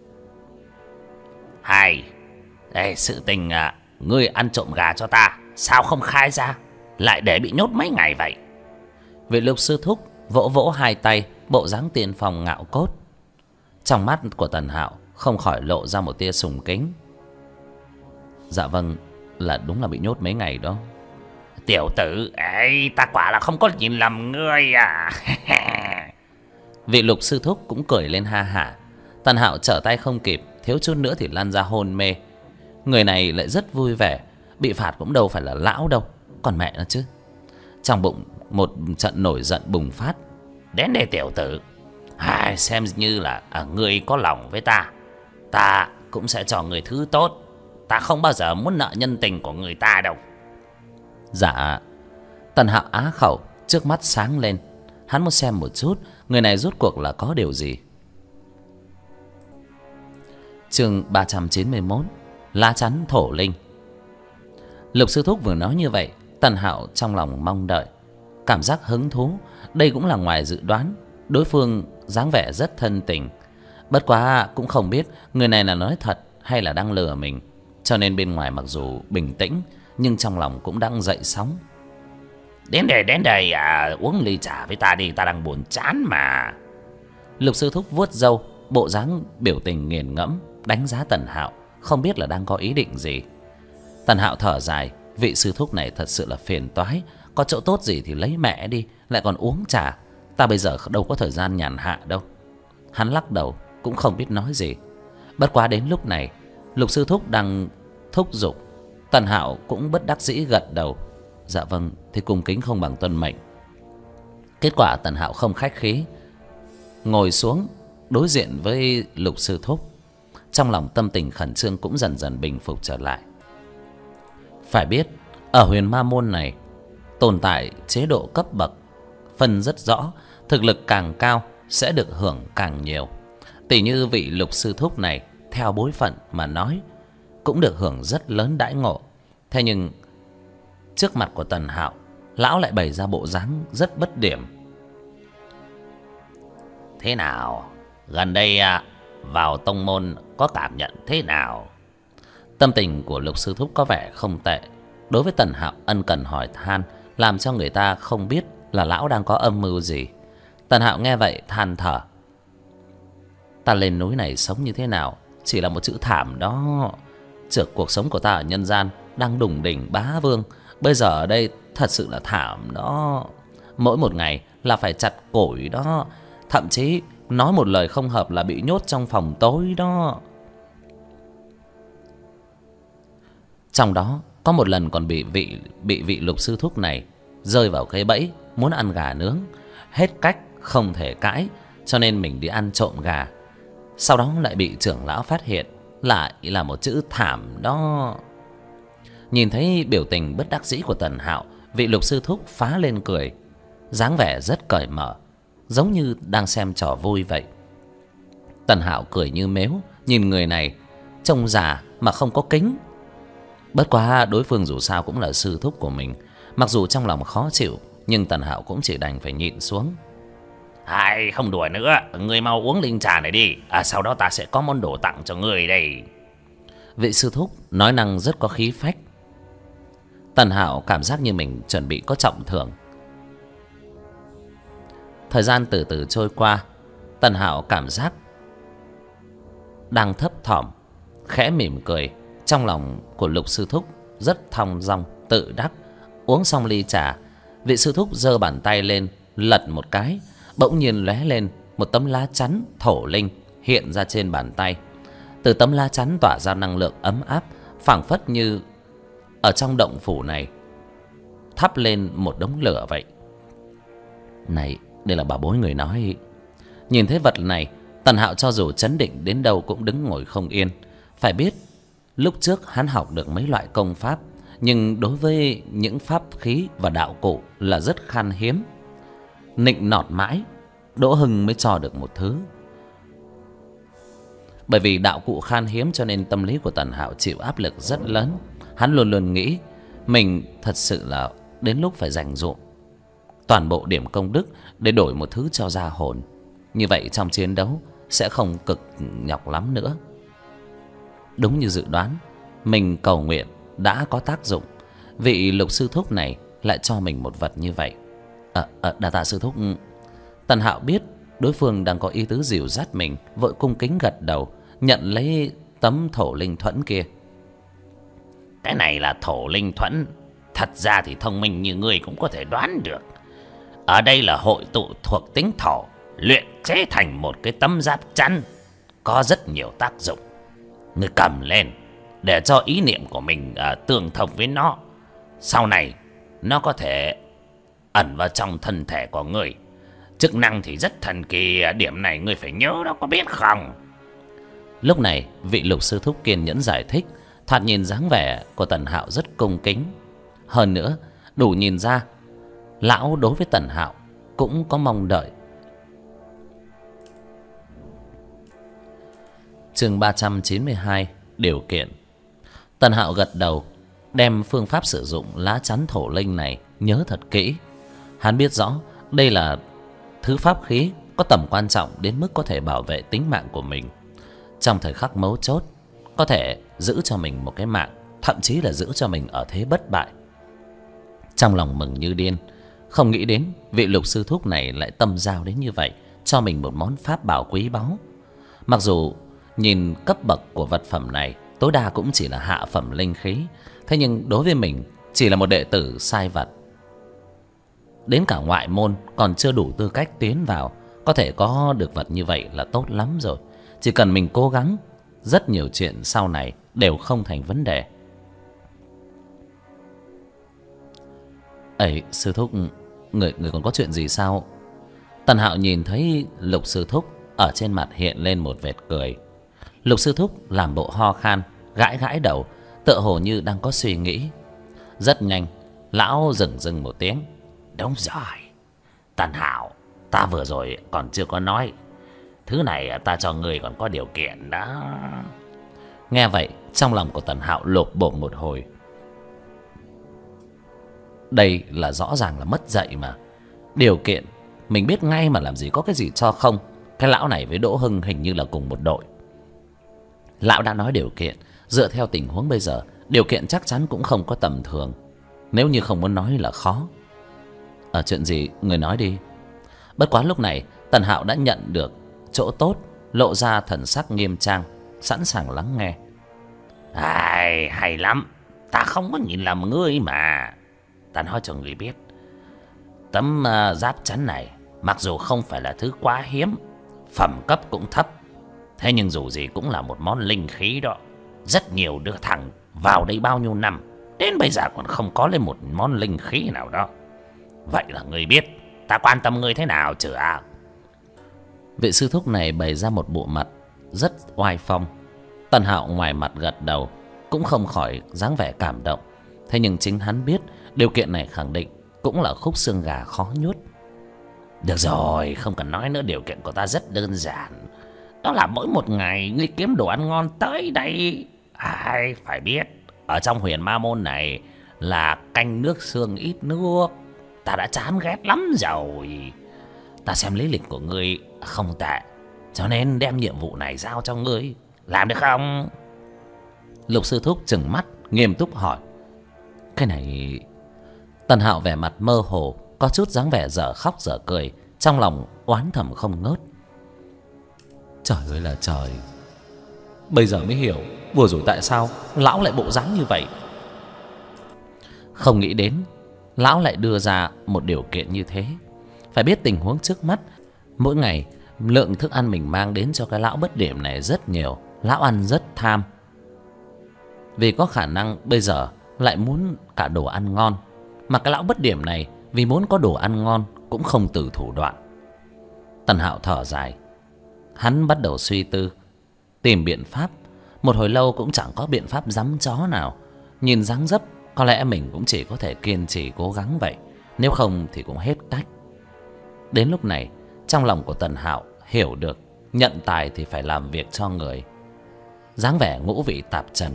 Hay, đây sự tình ngươi ăn trộm gà cho ta, sao không khai ra, lại để bị nhốt mấy ngày vậy? Vị Lục sư thúc vỗ vỗ hai tay, bộ dáng tiên phong ngạo cốt. Trong mắt của Tần Hạo không khỏi lộ ra một tia sùng kính. Dạ vâng, là đúng là bị nhốt mấy ngày đó. Tiểu tử ấy, ta quả là không có nhìn lầm ngươi à. Vị Lục sư thúc cũng cười lên ha hả. Tần Hạo trở tay không kịp, thiếu chút nữa thì lăn ra hôn mê. Người này lại rất vui vẻ, bị phạt cũng đâu phải là lão đâu, còn mẹ nó chứ. Trong bụng một trận nổi giận bùng phát. Đến đây tiểu tử, xem như là ngươi có lòng với ta, ta cũng sẽ cho người thứ tốt. Ta không bao giờ muốn nợ nhân tình của người ta đâu. Dạ. Tần Hạo á khẩu, trước mắt sáng lên. Hắn muốn xem một chút người này rốt cuộc là có điều gì. Chương 391, lá chắn thổ linh. Lục sư thúc vừa nói như vậy, Tần Hạo trong lòng mong đợi, cảm giác hứng thú. Đây cũng là ngoài dự đoán. Đối phương dáng vẻ rất thân tình, bất quá cũng không biết người này là nói thật hay là đang lừa mình, cho nên bên ngoài mặc dù bình tĩnh nhưng trong lòng cũng đang dậy sóng. Đến đây uống ly trà với ta đi, ta đang buồn chán mà. Lục sư thúc vuốt râu, bộ dáng biểu tình nghiền ngẫm đánh giá Tần Hạo, không biết là đang có ý định gì. Tần Hạo thở dài, vị sư thúc này thật sự là phiền toái. Có chỗ tốt gì thì lấy mẹ đi, lại còn uống trà. Ta bây giờ đâu có thời gian nhàn hạ đâu. Hắn lắc đầu cũng không biết nói gì. Bất quá đến lúc này Lục sư thúc đang thúc giục, Tần Hạo cũng bất đắc dĩ gật đầu. Dạ vâng, thì cung kính không bằng tuân mệnh. Kết quả Tần Hạo không khách khí, ngồi xuống đối diện với Lục sư thúc. Trong lòng tâm tình khẩn trương cũng dần dần bình phục trở lại. Phải biết ở Huyền Ma môn này tồn tại chế độ cấp bậc, phân rất rõ, thực lực càng cao sẽ được hưởng càng nhiều. Tỷ như vị Lục sư thúc này, theo bối phận mà nói, cũng được hưởng rất lớn đãi ngộ. Thế nhưng trước mặt của Tần Hạo, lão lại bày ra bộ dáng rất bất điểm. Thế nào, gần đây vào tông môn có cảm nhận thế nào? Tâm tình của Lục sư thúc có vẻ không tệ. Đối với Tần Hạo ân cần hỏi han, làm cho người ta không biết là lão đang có âm mưu gì. Tần Hạo nghe vậy than thở. Ta lên núi này sống như thế nào chỉ là một chữ thảm đó. Trước cuộc sống của ta ở nhân gian đang đủng đỉnh bá vương, bây giờ ở đây thật sự là thảm đó. Mỗi một ngày là phải chặt củi đó, thậm chí nói một lời không hợp là bị nhốt trong phòng tối đó. Trong đó có một lần còn bị vị Lục sư thúc này rơi vào cái bẫy muốn ăn gà nướng. Hết cách không thể cãi, cho nên mình đi ăn trộm gà. Sau đó lại bị trưởng lão phát hiện, lại là một chữ thảm đó. Nhìn thấy biểu tình bất đắc dĩ của Tần Hạo, vị Lục sư thúc phá lên cười, dáng vẻ rất cởi mở, giống như đang xem trò vui vậy. Tần Hạo cười như mếu, nhìn người này trông già mà không có kính. Bất quá đối phương dù sao cũng là sư thúc của mình, mặc dù trong lòng khó chịu, nhưng Tần Hạo cũng chỉ đành phải nhịn xuống. Không đùa nữa, ngươi mau uống linh trà này đi, sau đó ta sẽ có món đồ tặng cho ngươi đây. Vị sư thúc nói năng rất có khí phách. Tần Hạo cảm giác như mình chuẩn bị có trọng thưởng. Thời gian từ từ trôi qua, Tần Hạo cảm giác đang thấp thỏm, khẽ mỉm cười. Trong lòng của Lục sư thúc rất thong dong tự đắc. Uống xong ly trà, vị sư thúc giơ bàn tay lên lật một cái, bỗng nhiên lóe lên một tấm lá chắn thổ linh hiện ra trên bàn tay. Từ tấm lá chắn tỏa ra năng lượng ấm áp, phảng phất như ở trong động phủ này thắp lên một đống lửa vậy. Này, đây là bảo bối người nói. Nhìn thấy vật này, Tần Hạo cho dù chấn định đến đâu cũng đứng ngồi không yên. Phải biết lúc trước hắn học được mấy loại công pháp, nhưng đối với những pháp khí và đạo cụ là rất khan hiếm. Nịnh nọt mãi, Đỗ Hưng mới cho được một thứ. Bởi vì đạo cụ khan hiếm cho nên tâm lý của Tần Hạo chịu áp lực rất lớn. Hắn luôn luôn nghĩ mình thật sự là đến lúc phải dành dụm toàn bộ điểm công đức để đổi một thứ cho ra hồn. Như vậy trong chiến đấu sẽ không cực nhọc lắm nữa. Đúng như dự đoán, mình cầu nguyện đã có tác dụng. Vị Lục sư thúc này lại cho mình một vật như vậy. Đa tạ sư thúc. Tần Hạo biết đối phương đang có ý tứ dìu dắt mình, vội cung kính gật đầu, nhận lấy tấm thổ linh thuẫn kia. Cái này là thổ linh thuẫn. Thật ra thì thông minh như ngươi cũng có thể đoán được. Ở đây là hội tụ thuộc tính thổ, luyện chế thành một cái tấm giáp chắn, có rất nhiều tác dụng. Ngươi cầm lên để cho ý niệm của mình tương thông với nó. Sau này nó có thể ẩn vào trong thân thể của ngươi. Chức năng thì rất thần kỳ, điểm này ngươi phải nhớ đó, có biết không? Lúc này vị lục sư thúc kiên nhẫn giải thích. Thoạt nhìn dáng vẻ của Tần Hạo rất cung kính. Hơn nữa đủ nhìn ra lão đối với Tần Hạo cũng có mong đợi. Chương 392 điều kiện. Tần Hạo gật đầu, đem phương pháp sử dụng lá chắn thổ linh này nhớ thật kỹ. Hắn biết rõ đây là thứ pháp khí có tầm quan trọng đến mức có thể bảo vệ tính mạng của mình. Trong thời khắc mấu chốt, có thể giữ cho mình một cái mạng, thậm chí là giữ cho mình ở thế bất bại. Trong lòng mừng như điên, không nghĩ đến vị lục sư thúc này lại tâm giao đến như vậy, cho mình một món pháp bảo quý báu. Mặc dù nhìn cấp bậc của vật phẩm này tối đa cũng chỉ là hạ phẩm linh khí, thế nhưng đối với mình chỉ là một đệ tử sai vặt, đến cả ngoại môn còn chưa đủ tư cách tiến vào. Có thể có được vật như vậy là tốt lắm rồi. Chỉ cần mình cố gắng, rất nhiều chuyện sau này đều không thành vấn đề. Ấy, sư thúc, người còn có chuyện gì sao? Tần Hạo nhìn thấy lục sư thúc, ở trên mặt hiện lên một vệt cười. Lục sư thúc làm bộ ho khan, gãi gãi đầu, tựa hồ như đang có suy nghĩ. Rất nhanh lão dừng một tiếng. Đúng rồi, Tần Hạo, ta vừa rồi còn chưa có nói. Thứ này ta cho ngươi còn có điều kiện đó. Nghe vậy trong lòng của Tần Hạo lộp bộp một hồi. Đây là rõ ràng là mất dạy mà. Điều kiện mình biết ngay mà, làm gì có cái gì cho không. Cái lão này với Đỗ Hưng hình như là cùng một đội. Lão đã nói điều kiện, dựa theo tình huống bây giờ, điều kiện chắc chắn cũng không có tầm thường. Nếu như không muốn nói là khó. Chuyện gì người nói đi. Bất quá lúc này Tần Hạo đã nhận được chỗ tốt, lộ ra thần sắc nghiêm trang, sẵn sàng lắng nghe. Hay lắm, ta không có nhìn lầm ngươi mà. Ta nói cho ngươi biết, tấm giáp chắn này mặc dù không phải là thứ quá hiếm, phẩm cấp cũng thấp, thế nhưng dù gì cũng là một món linh khí đó. Rất nhiều đứa thằng vào đây bao nhiêu năm, đến bây giờ còn không có lên một món linh khí nào đó. Vậy là ngươi biết ta quan tâm ngươi thế nào chứ à? Vị sư thúc này bày ra một bộ mặt rất oai phong. Tần Hạo ngoài mặt gật đầu, cũng không khỏi dáng vẻ cảm động. Thế nhưng chính hắn biết điều kiện này khẳng định cũng là khúc xương gà khó nhốt. Được rồi, không cần nói nữa, điều kiện của ta rất đơn giản. Đó là mỗi một ngày ngươi kiếm đồ ăn ngon tới đây. Phải biết, ở trong huyền ma môn này là canh nước xương ít nước. Ta đã chán ghét lắm rồi. Ta xem lý lịch của ngươi không tệ, cho nên đem nhiệm vụ này giao cho ngươi. Làm được không? Lục sư thúc trừng mắt nghiêm túc hỏi. Cái này... Tần Hạo vẻ mặt mơ hồ, có chút dáng vẻ dở khóc dở cười, trong lòng oán thầm không ngớt. Trời ơi là trời, bây giờ mới hiểu vừa rồi tại sao lão lại bộ dáng như vậy. Không nghĩ đến lão lại đưa ra một điều kiện như thế. Phải biết tình huống trước mắt, mỗi ngày lượng thức ăn mình mang đến cho cái lão bất điểm này rất nhiều. Lão ăn rất tham, vì có khả năng bây giờ lại muốn cả đồ ăn ngon. Mà cái lão bất điểm này vì muốn có đồ ăn ngon cũng không từ thủ đoạn. Tần Hạo thở dài, hắn bắt đầu suy tư, tìm biện pháp. Một hồi lâu cũng chẳng có biện pháp dám chó nào. Nhìn dáng dấp có lẽ mình cũng chỉ có thể kiên trì cố gắng vậy, nếu không thì cũng hết cách. Đến lúc này trong lòng của Tần Hạo hiểu được nhận tài thì phải làm việc cho người. Dáng vẻ ngũ vị tạp trần.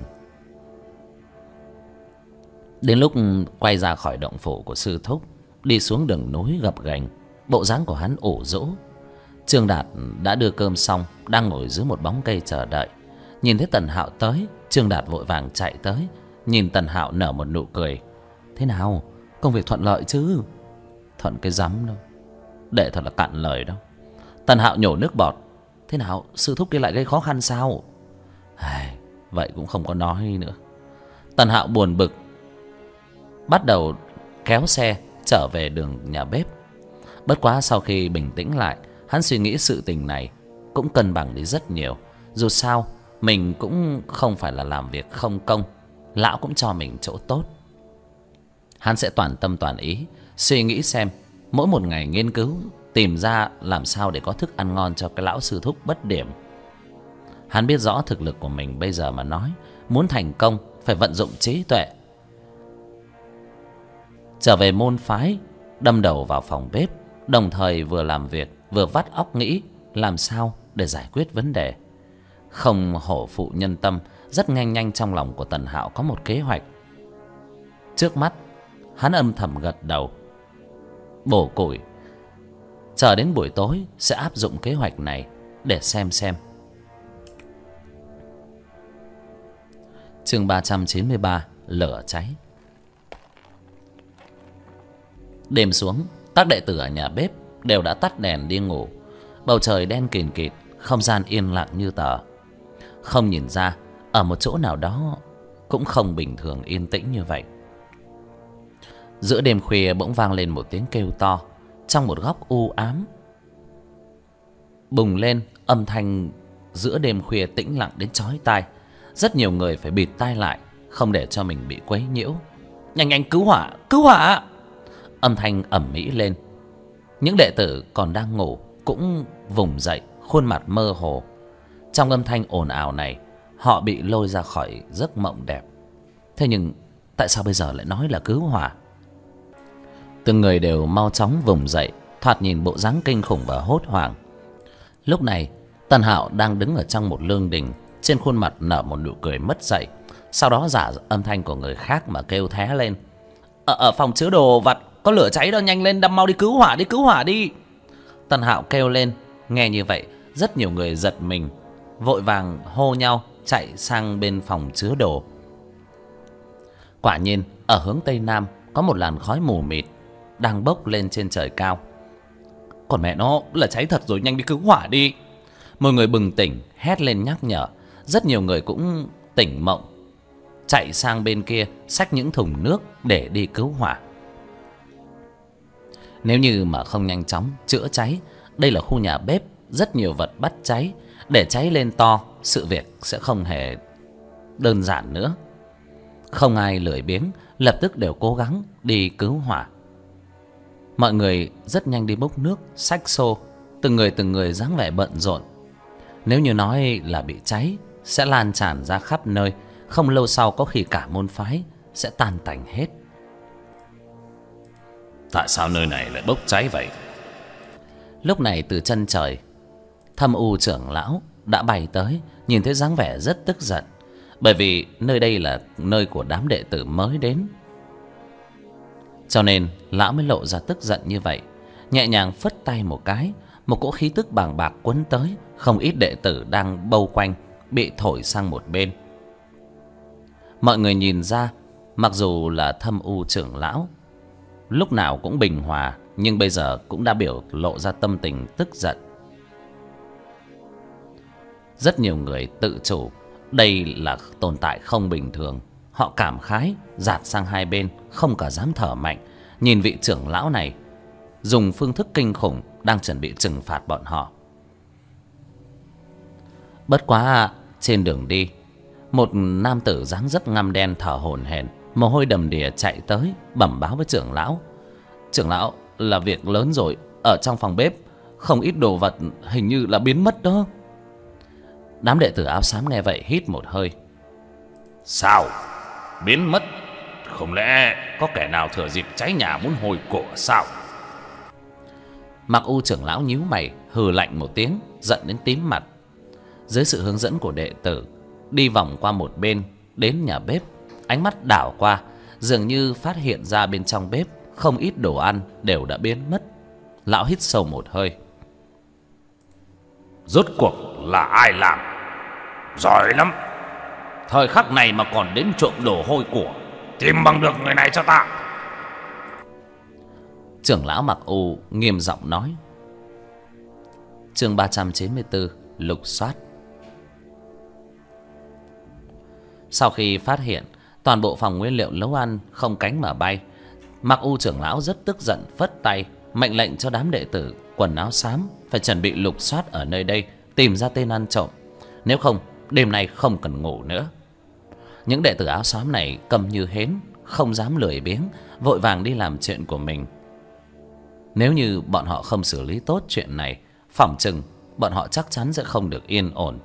Đến lúc quay ra khỏi động phủ của sư thúc, đi xuống đường núi gập ghềnh, bộ dáng của hắn ủ rũ. Trương Đạt đã đưa cơm xong, đang ngồi dưới một bóng cây chờ đợi. Nhìn thấy Tần Hạo tới, Trương Đạt vội vàng chạy tới, nhìn Tần Hạo nở một nụ cười. Thế nào, công việc thuận lợi chứ? Thuận cái rắm đâu, để thật là cạn lời đâu. Tần Hạo nhổ nước bọt. Thế nào, sư thúc kia lại gây khó khăn sao? Vậy cũng không có nói nữa. Tần Hạo buồn bực, bắt đầu kéo xe trở về đường nhà bếp. Bất quá sau khi bình tĩnh lại, hắn suy nghĩ sự tình này cũng cân bằng đi rất nhiều. Dù sao mình cũng không phải là làm việc không công, lão cũng cho mình chỗ tốt. Hắn sẽ toàn tâm toàn ý suy nghĩ xem mỗi một ngày nghiên cứu tìm ra làm sao để có thức ăn ngon cho cái lão sư thúc bất điểm. Hắn biết rõ thực lực của mình bây giờ mà nói, muốn thành công phải vận dụng trí tuệ. Trở về môn phái, đâm đầu vào phòng bếp, đồng thời vừa làm việc vừa vắt óc nghĩ làm sao để giải quyết vấn đề. Không hổ phụ nhân tâm, rất nhanh trong lòng của Tần Hạo có một kế hoạch. Trước mắt hắn âm thầm gật đầu, bổ củi, chờ đến buổi tối sẽ áp dụng kế hoạch này để xem. Chương 393: lửa cháy. Đêm xuống, các đệ tử ở nhà bếp đều đã tắt đèn đi ngủ. Bầu trời đen kìn kịt, không gian yên lặng như tờ. Không nhìn ra, ở một chỗ nào đó cũng không bình thường yên tĩnh như vậy. Giữa đêm khuya bỗng vang lên một tiếng kêu to. Trong một góc u ám bùng lên âm thanh giữa đêm khuya tĩnh lặng đến chói tai. Rất nhiều người phải bịt tai lại, không để cho mình bị quấy nhiễu. Nhanh cứu hỏa, cứu hỏa! Âm thanh ầm ĩ lên. Những đệ tử còn đang ngủ cũng vùng dậy, khuôn mặt mơ hồ. Trong âm thanh ồn ào này, họ bị lôi ra khỏi giấc mộng đẹp. Thế nhưng tại sao bây giờ lại nói là cứu hỏa? Từng người đều mau chóng vùng dậy, thoạt nhìn bộ dáng kinh khủng và hốt hoảng. Lúc này Tần Hạo đang đứng ở trong một lương đình, trên khuôn mặt nở một nụ cười mất dạy. Sau đó giả âm thanh của người khác mà kêu thé lên: Ở phòng chứa đồ vặt có lửa cháy đó, nhanh lên, mau đi cứu hỏa đi. Tần Hạo kêu lên. Nghe như vậy, rất nhiều người giật mình, vội vàng hô nhau chạy sang bên phòng chứa đồ. Quả nhiên ở hướng tây nam có một làn khói mù mịt đang bốc lên trên trời cao. Còn mẹ nó, là cháy thật rồi, nhanh đi cứu hỏa đi. Một người bừng tỉnh hét lên nhắc nhở. Rất nhiều người cũng tỉnh mộng, chạy sang bên kia xách những thùng nước để đi cứu hỏa. Nếu như mà không nhanh chóng chữa cháy, đây là khu nhà bếp, rất nhiều vật bắt cháy. Để cháy lên to, sự việc sẽ không hề đơn giản nữa. Không ai lười biếng, lập tức đều cố gắng đi cứu hỏa. Mọi người rất nhanh đi bốc nước, xách xô, từng người dáng vẻ bận rộn. Nếu như nói là bị cháy, sẽ lan tràn ra khắp nơi. Không lâu sau có khi cả môn phái sẽ tan tành hết. Tại sao nơi này lại bốc cháy vậy? Lúc này từ chân trời, Thâm U trưởng lão đã bay tới, nhìn thấy dáng vẻ rất tức giận. Bởi vì nơi đây là nơi của đám đệ tử mới đến, cho nên lão mới lộ ra tức giận như vậy. Nhẹ nhàng phất tay một cái, một cỗ khí tức bàng bạc quấn tới. Không ít đệ tử đang bâu quanh bị thổi sang một bên. Mọi người nhìn ra, mặc dù là Thâm U trưởng lão lúc nào cũng bình hòa, nhưng bây giờ cũng đã biểu lộ ra tâm tình tức giận. Rất nhiều người tự chủ đây là tồn tại không bình thường. Họ cảm khái, dạt sang hai bên, không cả dám thở mạnh, nhìn vị trưởng lão này dùng phương thức kinh khủng đang chuẩn bị trừng phạt bọn họ. Bất quá trên đường đi, một nam tử dáng dấp ngăm đen thở hổn hển, mồ hôi đầm đìa chạy tới bẩm báo với trưởng lão: Trưởng lão, là việc lớn rồi, ở trong phòng bếp không ít đồ vật hình như là biến mất đó. Đám đệ tử áo xám nghe vậy hít một hơi. Sao? Biến mất? Không lẽ có kẻ nào thừa dịp cháy nhà muốn hồi của sao? Mặc U trưởng lão nhíu mày, hừ lạnh một tiếng, giận đến tím mặt. Dưới sự hướng dẫn của đệ tử, đi vòng qua một bên đến nhà bếp. Ánh mắt đảo qua, dường như phát hiện ra bên trong bếp không ít đồ ăn đều đã biến mất. Lão hít sâu một hơi. Rốt cuộc là ai làm? Giỏi lắm. Thời khắc này mà còn đến trộm đồ hôi của, tìm bằng được người này cho ta. Trưởng lão Mặc U nghiêm giọng nói. Chương 394 lục soát. Sau khi phát hiện toàn bộ phòng nguyên liệu nấu ăn không cánh mà bay, Mặc U trưởng lão rất tức giận, phất tay mệnh lệnh cho đám đệ tử quần áo xám phải chuẩn bị lục soát ở nơi đây, tìm ra tên ăn trộm. Nếu không, đêm nay không cần ngủ nữa. Những đệ tử áo xám này câm như hến, không dám lười biếng, vội vàng đi làm chuyện của mình. Nếu như bọn họ không xử lý tốt chuyện này, phỏng chừng bọn họ chắc chắn sẽ không được yên ổn.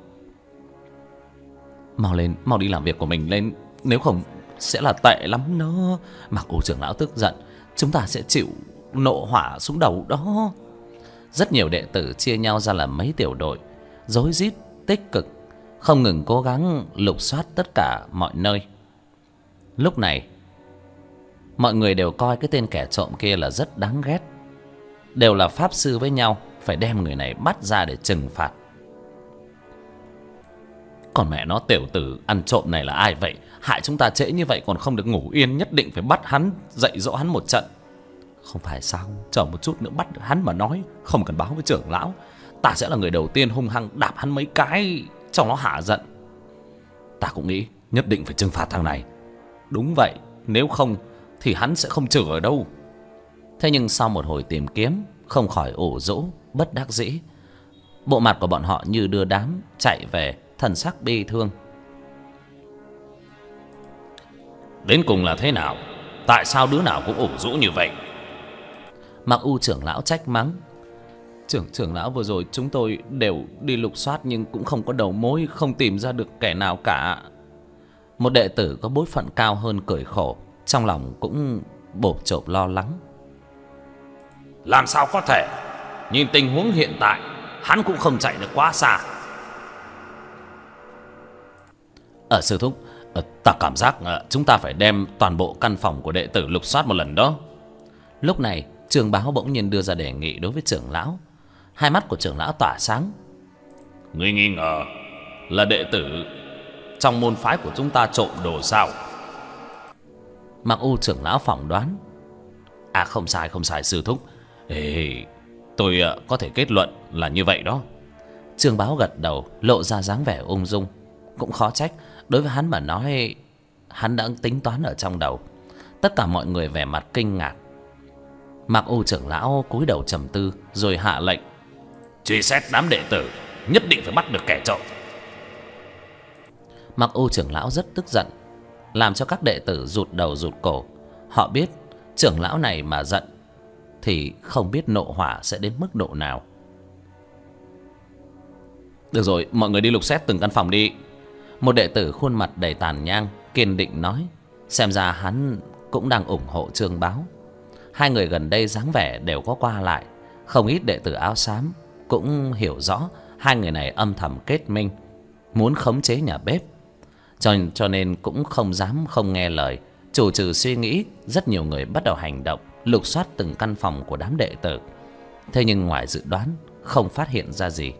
Mau lên, mau đi làm việc của mình lên, nếu không sẽ là tệ lắm đó. Mặc U trưởng lão tức giận, chúng ta sẽ chịu nộ hỏa xuống đầu đó. Rất nhiều đệ tử chia nhau ra làm mấy tiểu đội, rối rít tích cực, không ngừng cố gắng lục soát tất cả mọi nơi. Lúc này mọi người đều coi cái tên kẻ trộm kia là rất đáng ghét, đều là pháp sư với nhau, phải đem người này bắt ra để trừng phạt. Còn mẹ nó, tiểu tử ăn trộm này là ai vậy? Hại chúng ta trễ như vậy còn không được ngủ yên, nhất định phải bắt hắn, dạy dỗ hắn một trận. Không phải sao, chờ một chút nữa bắt được hắn mà nói, không cần báo với trưởng lão, ta sẽ là người đầu tiên hung hăng đạp hắn mấy cái cho nó hạ giận. Ta cũng nghĩ nhất định phải trừng phạt thằng này. Đúng vậy, nếu không thì hắn sẽ không chữa ở đâu. Thế nhưng sau một hồi tìm kiếm, không khỏi ủ rũ bất đắc dĩ, bộ mặt của bọn họ như đưa đám chạy về, thần sắc bi thương. Đến cùng là thế nào? Tại sao đứa nào cũng ủ rũ như vậy? Mặc U trưởng lão trách mắng. Trưởng lão, vừa rồi chúng tôi đều đi lục soát nhưng cũng không có đầu mối, không tìm ra được kẻ nào cả. Một đệ tử có bối phận cao hơn cười khổ, trong lòng cũng bộp chộp lo lắng. Làm sao có thể? Nhìn tình huống hiện tại, hắn cũng không chạy được quá xa. Sư thúc, ta cảm giác chúng ta phải đem toàn bộ căn phòng của đệ tử lục soát một lần đó. Lúc này Trường Báo bỗng nhiên đưa ra đề nghị đối với trưởng lão. Hai mắt của trưởng lão tỏa sáng. Ngươi nghi ngờ là đệ tử trong môn phái của chúng ta trộm đồ sao? Mặc U trưởng lão phỏng đoán. Không sai sư thúc. Tôi có thể kết luận là như vậy đó. Trường Báo gật đầu, lộ ra dáng vẻ ung dung. Cũng khó trách, đối với hắn mà nói, hắn đã tính toán ở trong đầu. Tất cả mọi người vẻ mặt kinh ngạc. Mặc U trưởng lão cúi đầu trầm tư rồi hạ lệnh: truy xét đám đệ tử, nhất định phải bắt được kẻ trộm. Mặc U trưởng lão rất tức giận, làm cho các đệ tử rụt đầu rụt cổ. Họ biết trưởng lão này mà giận thì không biết nộ hỏa sẽ đến mức độ nào. Được rồi, mọi người đi lục xét từng căn phòng đi. Một đệ tử khuôn mặt đầy tàn nhang kiên định nói. Xem ra hắn cũng đang ủng hộ Trương Báo. Hai người gần đây dáng vẻ đều có qua lại. Không ít đệ tử áo xám cũng hiểu rõ hai người này âm thầm kết minh, muốn khống chế nhà bếp. Cho nên cũng không dám không nghe lời. Chủ trừ suy nghĩ, rất nhiều người bắt đầu hành động, lục soát từng căn phòng của đám đệ tử. Thế nhưng ngoài dự đoán, không phát hiện ra gì.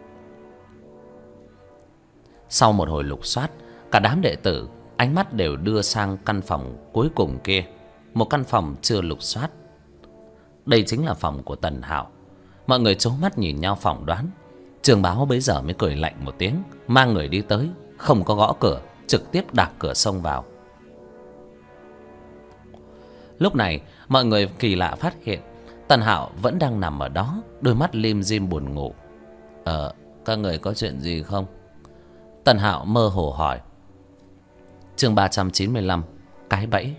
Sau một hồi lục soát, cả đám đệ tử ánh mắt đều đưa sang căn phòng cuối cùng kia, một căn phòng chưa lục soát. Đây chính là phòng của Tần Hạo. Mọi người trố mắt nhìn nhau phỏng đoán. Trường Báo bấy giờ mới cười lạnh một tiếng, mang người đi tới, không có gõ cửa, trực tiếp đạp cửa xông vào. Lúc này mọi người kỳ lạ phát hiện Tần Hạo vẫn đang nằm ở đó, đôi mắt lim dim buồn ngủ. Các người có chuyện gì không? Tần Hạo mơ hồ hỏi. Chương 395 cái bẫy.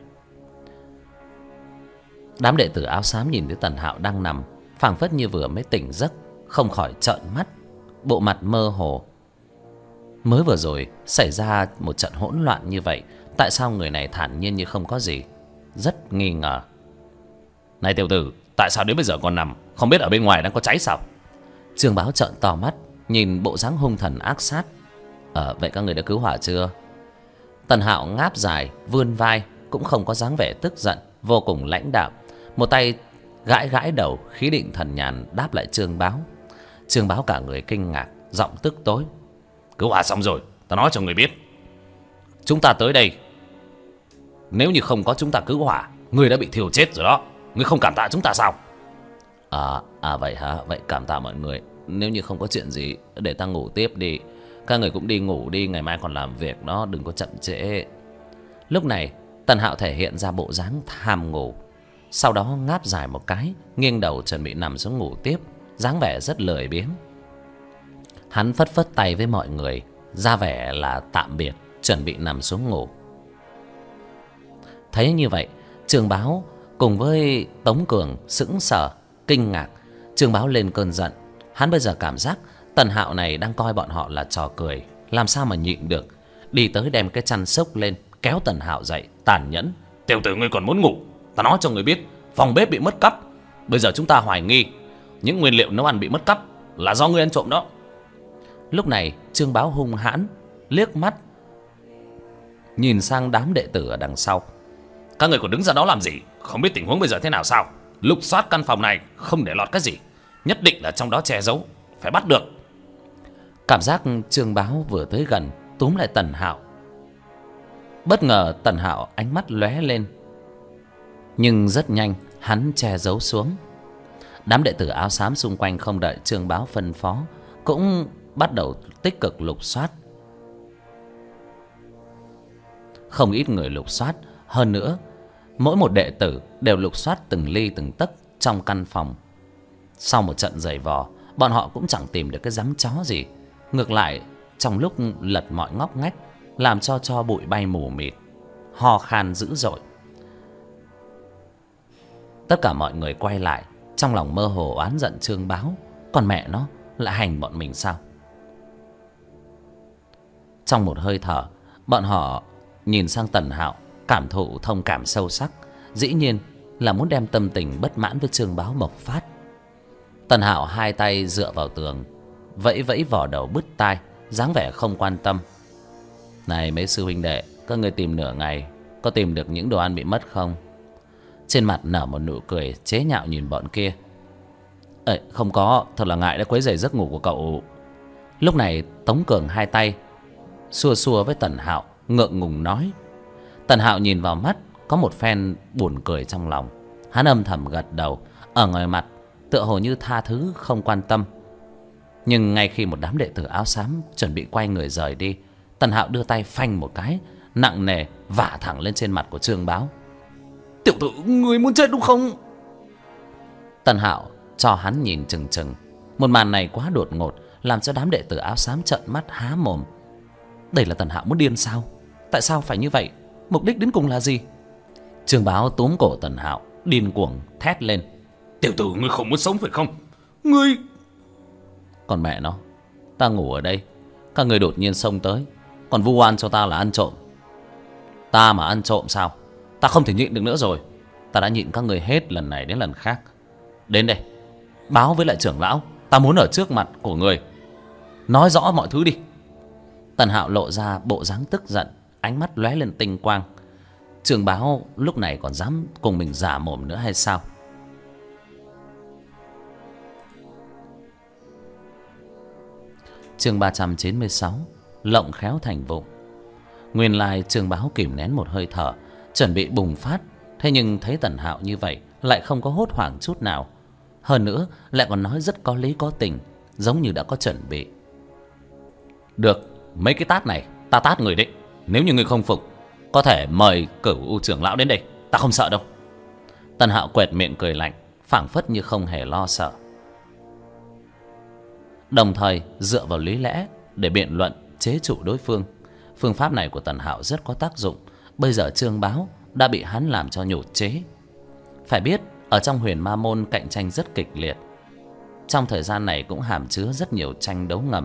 Đám đệ tử áo xám nhìn thấy Tần Hạo đang nằm, phảng phất như vừa mới tỉnh giấc, không khỏi trợn mắt, bộ mặt mơ hồ. Mới vừa rồi xảy ra một trận hỗn loạn như vậy, tại sao người này thản nhiên như không có gì? Rất nghi ngờ. Này tiểu tử, tại sao đến bây giờ còn nằm? Không biết ở bên ngoài đang có cháy sao? Trương Báo trợn to mắt, nhìn bộ dáng hung thần ác sát. Vậy các người đã cứu hỏa chưa? Tần Hạo ngáp dài, vươn vai, cũng không có dáng vẻ tức giận, vô cùng lãnh đạm. Một tay gãi gãi đầu, khí định thần nhàn đáp lại Trương Báo. Trương Báo cả người kinh ngạc, giọng tức tối. Cứu hỏa xong rồi, ta nói cho người biết. Chúng ta tới đây, nếu như không có chúng ta cứu hỏa, người đã bị thiêu chết rồi đó. Người không cảm tạ chúng ta sao? Vậy hả? Vậy cảm tạ mọi người. nếu như không có chuyện gì, để ta ngủ tiếp đi. Các người cũng đi ngủ đi, ngày mai còn làm việc đó, đừng có chậm trễ. Lúc này Tần Hạo thể hiện ra bộ dáng tham ngủ, sau đó ngáp dài một cái, nghiêng đầu chuẩn bị nằm xuống ngủ tiếp, dáng vẻ rất lười biếng. Hắn phất phất tay với mọi người, ra vẻ là tạm biệt, chuẩn bị nằm xuống ngủ. Thấy như vậy, Trương Báo cùng với Tống Cường sững sờ, kinh ngạc. Trương Báo lên cơn giận. Hắn bây giờ cảm giác Tần Hạo này đang coi bọn họ là trò cười, làm sao mà nhịn được. Đi tới đem cái chăn xốc lên, kéo Tần Hạo dậy, tàn nhẫn. Tiểu tử ngươi còn muốn ngủ? Ta nói cho ngươi biết, phòng bếp bị mất cắp. Bây giờ chúng ta hoài nghi những nguyên liệu nấu ăn bị mất cắp là do ngươi ăn trộm đó. Lúc này Trương Báo hung hãn liếc mắt nhìn sang đám đệ tử ở đằng sau. Các người còn đứng ra đó làm gì? Không biết tình huống bây giờ thế nào sao? Lục soát căn phòng này không để lọt cái gì, nhất định là trong đó che giấu, phải bắt được. Cảm giác Trương Báo vừa tới gần túm lại Tần Hạo. Bất ngờ Tần Hạo ánh mắt lóe lên, nhưng rất nhanh hắn che giấu xuống. Đám đệ tử áo xám xung quanh không đợi Trương Báo phân phó cũng bắt đầu tích cực lục soát. Không ít người lục soát, hơn nữa mỗi một đệ tử đều lục soát từng ly từng tấc trong căn phòng. Sau một trận giày vò, bọn họ cũng chẳng tìm được cái dám chó gì. Ngược lại, trong lúc lật mọi ngóc ngách, làm cho bụi bay mù mịt, ho khan dữ dội. Tất cả mọi người quay lại, trong lòng mơ hồ oán giận Trương Báo. Còn mẹ nó lại hành bọn mình sao? Trong một hơi thở, bọn họ nhìn sang Tần Hạo, cảm thụ thông cảm sâu sắc. Dĩ nhiên là muốn đem tâm tình bất mãn với Trương Báo bộc phát. Tần Hạo hai tay dựa vào tường, vẫy vẫy vỏ đầu bứt tai, dáng vẻ không quan tâm. Này mấy sư huynh đệ, các người tìm nửa ngày, có tìm được những đồ ăn bị mất không? Trên mặt nở một nụ cười chế nhạo nhìn bọn kia. Không có, thật là ngại đã quấy rầy giấc ngủ của cậu. Lúc này Tống Cường hai tay xua xua với Tần Hạo, ngượng ngùng nói. Tần Hạo nhìn vào mắt, có một phen buồn cười trong lòng. Hắn âm thầm gật đầu, ở ngoài mặt tựa hồ như tha thứ không quan tâm. Nhưng ngay khi một đám đệ tử áo xám chuẩn bị quay người rời đi, Tần Hạo đưa tay phanh một cái nặng nề vả thẳng lên trên mặt của Trương Báo. Tiểu tử, người muốn chết đúng không? Tần Hạo cho hắn nhìn chừng chừng. Một màn này quá đột ngột, làm cho đám đệ tử áo xám trợn mắt há mồm. Đây là Tần Hạo muốn điên sao? Tại sao phải như vậy? Mục đích đến cùng là gì? Trương Báo túm cổ Tần Hạo, điên cuồng thét lên. Tiểu tử, ngươi không muốn sống phải không? Ngươi... Còn mẹ nó, ta ngủ ở đây, các người đột nhiên xông tới, còn vu oan cho ta là ăn trộm. Ta mà ăn trộm sao? Ta không thể nhịn được nữa rồi. Ta đã nhịn các người hết lần này đến lần khác. Đến đây, báo với lại trưởng lão, ta muốn ở trước mặt của người nói rõ mọi thứ đi. Tần Hạo lộ ra bộ dáng tức giận, ánh mắt lóe lên tinh quang. Trương Báo lúc này còn dám cùng mình giả mồm nữa hay sao? Chương 396, lộng khéo thành vụng. Nguyên lai Trương Báo kìm nén một hơi thở, chuẩn bị bùng phát. Thế nhưng thấy Tần Hạo như vậy, lại không có hốt hoảng chút nào. Hơn nữa lại còn nói rất có lý có tình, giống như đã có chuẩn bị. Được, mấy cái tát này ta tát người đấy. Nếu như người không phục, có thể mời Cửu U trưởng lão đến đây, ta không sợ đâu. Tần Hạo quẹt miệng cười lạnh, phảng phất như không hề lo sợ. Đồng thời dựa vào lý lẽ để biện luận chế trụ đối phương. Phương pháp này của Tần Hạo rất có tác dụng. Bây giờ Trương Báo đã bị hắn làm cho nhụt chí. Phải biết ở trong Huyền Ma Môn cạnh tranh rất kịch liệt. Trong thời gian này cũng hàm chứa rất nhiều tranh đấu ngầm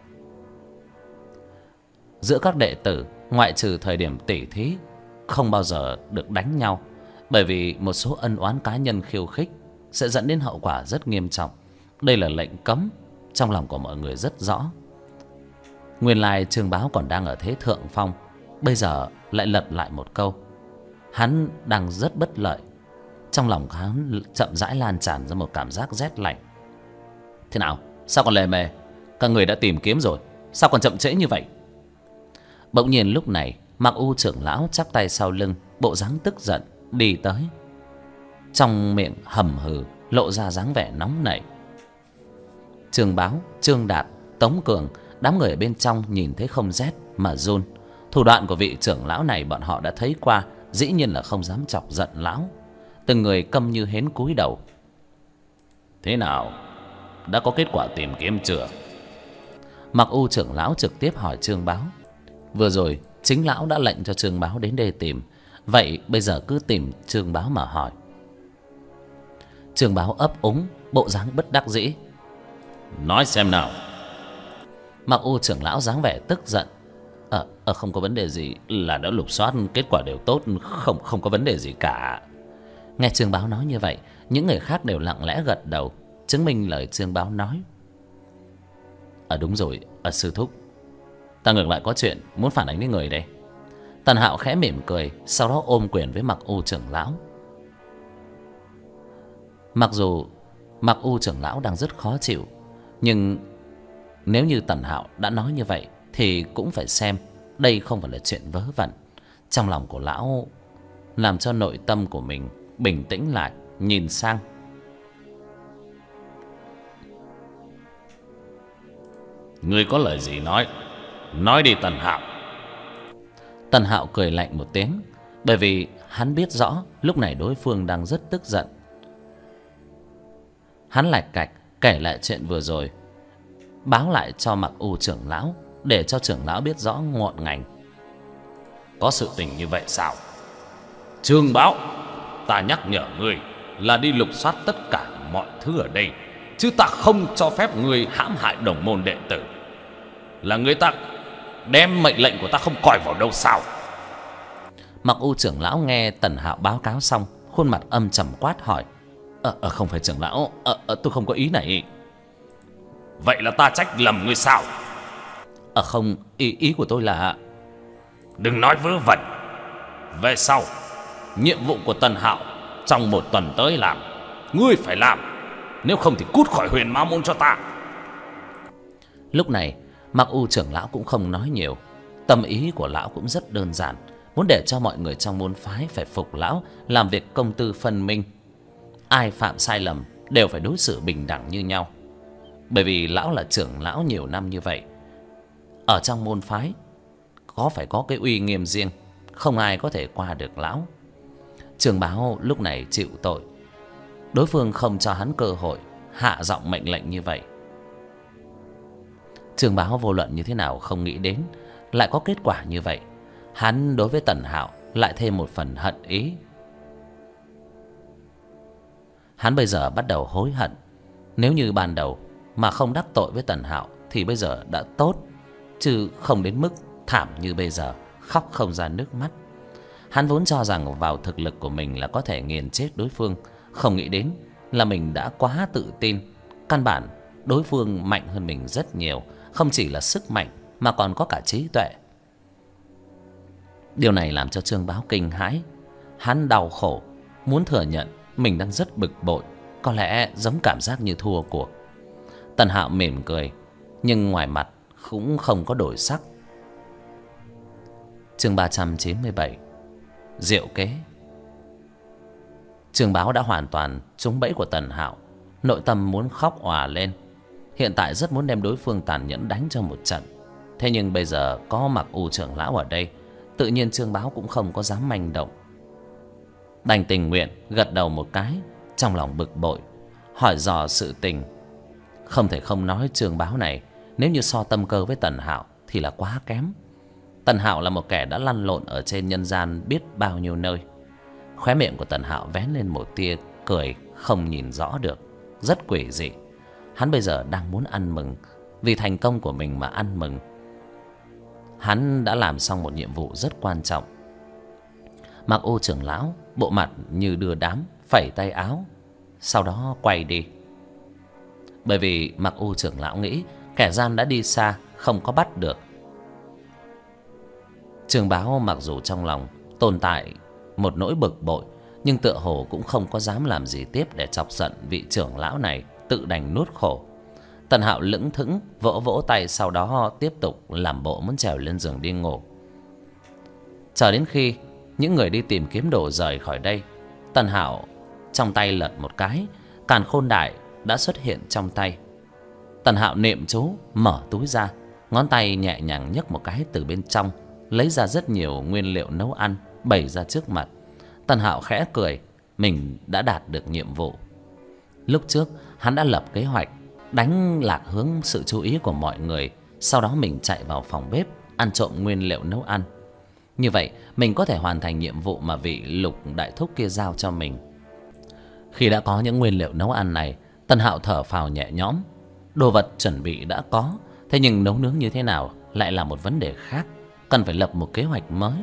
giữa các đệ tử, ngoại trừ thời điểm tỉ thí không bao giờ được đánh nhau, bởi vì một số ân oán cá nhân khiêu khích sẽ dẫn đến hậu quả rất nghiêm trọng. Đây là lệnh cấm, trong lòng của mọi người rất rõ. Nguyên lai Trương Báo còn đang ở thế thượng phong, bây giờ lại lật lại một câu. Hắn đang rất bất lợi. Trong lòng hắn chậm rãi lan tràn ra một cảm giác rét lạnh. Thế nào? Sao còn lề mề? Các người đã tìm kiếm rồi, sao còn chậm trễ như vậy? Bỗng nhiên lúc này Mạc U trưởng lão chắp tay sau lưng, bộ dáng tức giận đi tới, trong miệng hầm hừ lộ ra dáng vẻ nóng nảy. Trương Báo, Trương Đạt, Tống Cường, đám người ở bên trong nhìn thấy không rét mà run. Thủ đoạn của vị trưởng lão này bọn họ đã thấy qua, dĩ nhiên là không dám chọc giận lão. Từng người câm như hến cúi đầu. Thế nào, đã có kết quả tìm kiếm chưa? Mặc U trưởng lão trực tiếp hỏi Trương Báo. Vừa rồi chính lão đã lệnh cho Trương Báo đến đây tìm, vậy bây giờ cứ tìm Trương Báo mà hỏi. Trương Báo ấp úng, bộ dáng bất đắc dĩ. Nói xem nào. Mặc U trưởng lão dáng vẻ tức giận. Không có vấn đề gì, là đã lục soát, kết quả đều tốt, không có vấn đề gì cả. Nghe Trương Báo nói như vậy, những người khác đều lặng lẽ gật đầu, chứng minh lời Trương Báo nói. Đúng rồi, sư thúc, ta ngược lại có chuyện muốn phản ánh với người đây. Tần Hạo khẽ mỉm cười, sau đó ôm quyền với Mặc U trưởng lão. Mặc dù Mặc U trưởng lão đang rất khó chịu, nhưng nếu như Tần Hạo đã nói như vậy thì cũng phải xem đây không phải là chuyện vớ vẩn. Trong lòng của lão làm cho nội tâm của mình bình tĩnh lại, nhìn sang. Ngươi có lời gì nói đi Tần Hạo. Tần Hạo cười lạnh một tiếng, bởi vì hắn biết rõ lúc này đối phương đang rất tức giận. Hắn lạch cạch kể lại chuyện vừa rồi, báo lại cho Mặc U trưởng lão, để cho trưởng lão biết rõ ngọn ngành. Có sự tình như vậy sao? Trương Báo, ta nhắc nhở ngươi là đi lục soát tất cả mọi thứ ở đây, chứ ta không cho phép ngươi hãm hại đồng môn đệ tử. Là người ta đem mệnh lệnh của ta không coi vào đâu sao? Mặc U trưởng lão nghe Tần Hạo báo cáo xong, khuôn mặt âm trầm quát hỏi. Không phải trưởng lão, tôi không có ý này. Vậy là ta trách lầm ngươi sao? Không, ý của tôi là... Đừng nói vớ vẩn. Về sau, nhiệm vụ của Tần Hạo trong 1 tuần tới làm, ngươi phải làm, nếu không thì cút khỏi Huyền Ma Môn cho ta. Lúc này Mặc U trưởng lão cũng không nói nhiều. Tâm ý của lão cũng rất đơn giản, muốn để cho mọi người trong môn phái phải phục lão, làm việc công tư phân minh. Ai phạm sai lầm đều phải đối xử bình đẳng như nhau. Bởi vì lão là trưởng lão nhiều năm như vậy, ở trong môn phái phải có cái uy nghiêm riêng, không ai có thể qua được lão. Trương Báo lúc này chịu tội, đối phương không cho hắn cơ hội, hạ giọng mệnh lệnh như vậy. Trương Báo vô luận như thế nào không nghĩ đến lại có kết quả như vậy. Hắn đối với Tần Hạo lại thêm một phần hận ý. Hắn bây giờ bắt đầu hối hận. Nếu như ban đầu mà không đắc tội với Tần Hạo thì bây giờ đã tốt, chứ không đến mức thảm như bây giờ, khóc không ra nước mắt. Hắn vốn cho rằng vào thực lực của mình là có thể nghiền chết đối phương, không nghĩ đến là mình đã quá tự tin. Căn bản đối phương mạnh hơn mình rất nhiều, không chỉ là sức mạnh mà còn có cả trí tuệ. Điều này làm cho Trương Báo kinh hãi. Hắn đau khổ, muốn thừa nhận mình đang rất bực bội, có lẽ giống cảm giác như thua cuộc. Tần Hạo mỉm cười, nhưng ngoài mặt cũng không có đổi sắc. Chương 397, diệu kế. Trương Báo đã hoàn toàn trúng bẫy của Tần Hạo, nội tâm muốn khóc òa lên. Hiện tại rất muốn đem đối phương tàn nhẫn đánh cho một trận. Thế nhưng bây giờ có Mặc U trưởng lão ở đây, tự nhiên Trương Báo cũng không có dám manh động. Đành tình nguyện gật đầu một cái, trong lòng bực bội, hỏi dò sự tình. Không thể không nói Trương Báo này, nếu như so tâm cơ với Tần Hạo thì là quá kém. Tần Hạo là một kẻ đã lăn lộn ở trên nhân gian biết bao nhiêu nơi. Khóe miệng của Tần Hạo vén lên một tia cười không nhìn rõ được, rất quỷ dị. Hắn bây giờ đang muốn ăn mừng, vì thành công của mình mà ăn mừng. Hắn đã làm xong một nhiệm vụ rất quan trọng. Mặc U trưởng lão bộ mặt như đưa đám, phẩy tay áo, sau đó quay đi. Bởi vì Mặc U trưởng lão nghĩ kẻ gian đã đi xa, không có bắt được. Trương Báo mặc dù trong lòng tồn tại một nỗi bực bội, nhưng tựa hồ cũng không có dám làm gì tiếp để chọc giận vị trưởng lão này, tự đành nuốt khổ. Tần Hạo lững thững vỗ vỗ tay, sau đó tiếp tục làm bộ muốn trèo lên giường đi ngủ. Chờ đến khi những người đi tìm kiếm đồ rời khỏi đây, Tần Hạo trong tay lật một cái, càn khôn đại đã xuất hiện trong tay. Tần Hạo niệm chú, mở túi ra, ngón tay nhẹ nhàng nhấc một cái từ bên trong, lấy ra rất nhiều nguyên liệu nấu ăn bày ra trước mặt. Tần Hạo khẽ cười, mình đã đạt được nhiệm vụ. Lúc trước hắn đã lập kế hoạch đánh lạc hướng sự chú ý của mọi người, sau đó mình chạy vào phòng bếp ăn trộm nguyên liệu nấu ăn. Như vậy mình có thể hoàn thành nhiệm vụ mà vị Lục đại thúc kia giao cho mình. Khi đã có những nguyên liệu nấu ăn này, Tần Hạo thở phào nhẹ nhõm. Đồ vật chuẩn bị đã có, thế nhưng nấu nướng như thế nào lại là một vấn đề khác, cần phải lập một kế hoạch mới.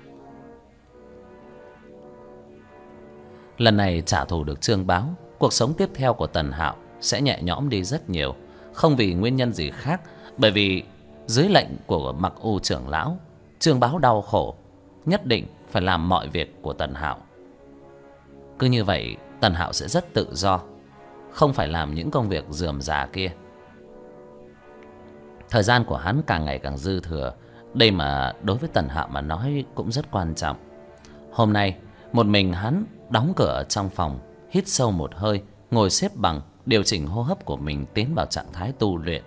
Lần này trả thù được Trương Báo, cuộc sống tiếp theo của Tần Hạo sẽ nhẹ nhõm đi rất nhiều. Không vì nguyên nhân gì khác, bởi vì dưới lệnh của Mặc U trưởng lão, Trương Báo đau khổ, nhất định phải làm mọi việc của Tần Hạo. Cứ như vậy Tần Hạo sẽ rất tự do, không phải làm những công việc rườm rà kia. Thời gian của hắn càng ngày càng dư thừa, đây mà đối với Tần Hạo mà nói cũng rất quan trọng. Hôm nay một mình hắn đóng cửa ở trong phòng, hít sâu một hơi, ngồi xếp bằng, điều chỉnh hô hấp của mình tiến vào trạng thái tu luyện.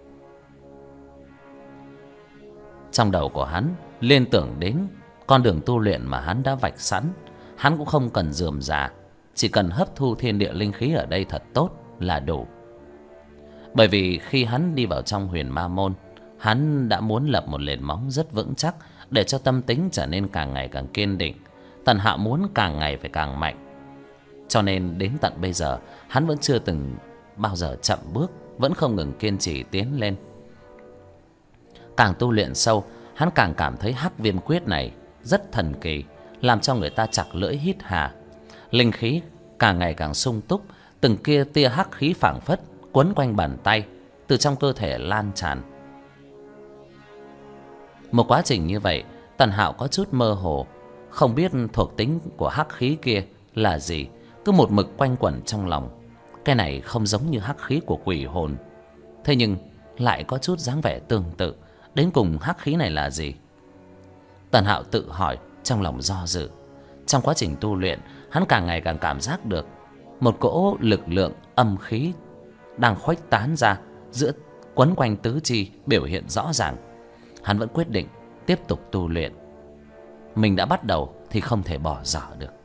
Trong đầu của hắn liên tưởng đến con đường tu luyện mà hắn đã vạch sẵn. Hắn cũng không cần rườm rà, chỉ cần hấp thu thiên địa linh khí ở đây thật tốt là đủ. Bởi vì khi hắn đi vào trong Huyền Ma Môn, hắn đã muốn lập một nền móng rất vững chắc để cho tâm tính trở nên càng ngày càng kiên định. Tần Hạo muốn càng ngày phải càng mạnh, cho nên đến tận bây giờ hắn vẫn chưa từng bao giờ chậm bước, vẫn không ngừng kiên trì tiến lên. Càng tu luyện sâu, hắn càng cảm thấy Hắc Viêm Quyết này rất thần kỳ, làm cho người ta chặt lưỡi hít hà. Linh khí càng ngày càng sung túc, từng kia tia hắc khí phảng phất quấn quanh bàn tay, từ trong cơ thể lan tràn. Một quá trình như vậy, Tần Hạo có chút mơ hồ, không biết thuộc tính của hắc khí kia là gì, cứ một mực quanh quẩn trong lòng. Cái này không giống như hắc khí của quỷ hồn, thế nhưng lại có chút dáng vẻ tương tự. Đến cùng hắc khí này là gì? Tần Hạo tự hỏi, trong lòng do dự. Trong quá trình tu luyện, hắn càng ngày càng cảm giác được một cỗ lực lượng âm khí đang khuếch tán ra giữa quấn quanh tứ chi, biểu hiện rõ ràng. Hắn vẫn quyết định tiếp tục tu luyện. Mình đã bắt đầu thì không thể bỏ dở được.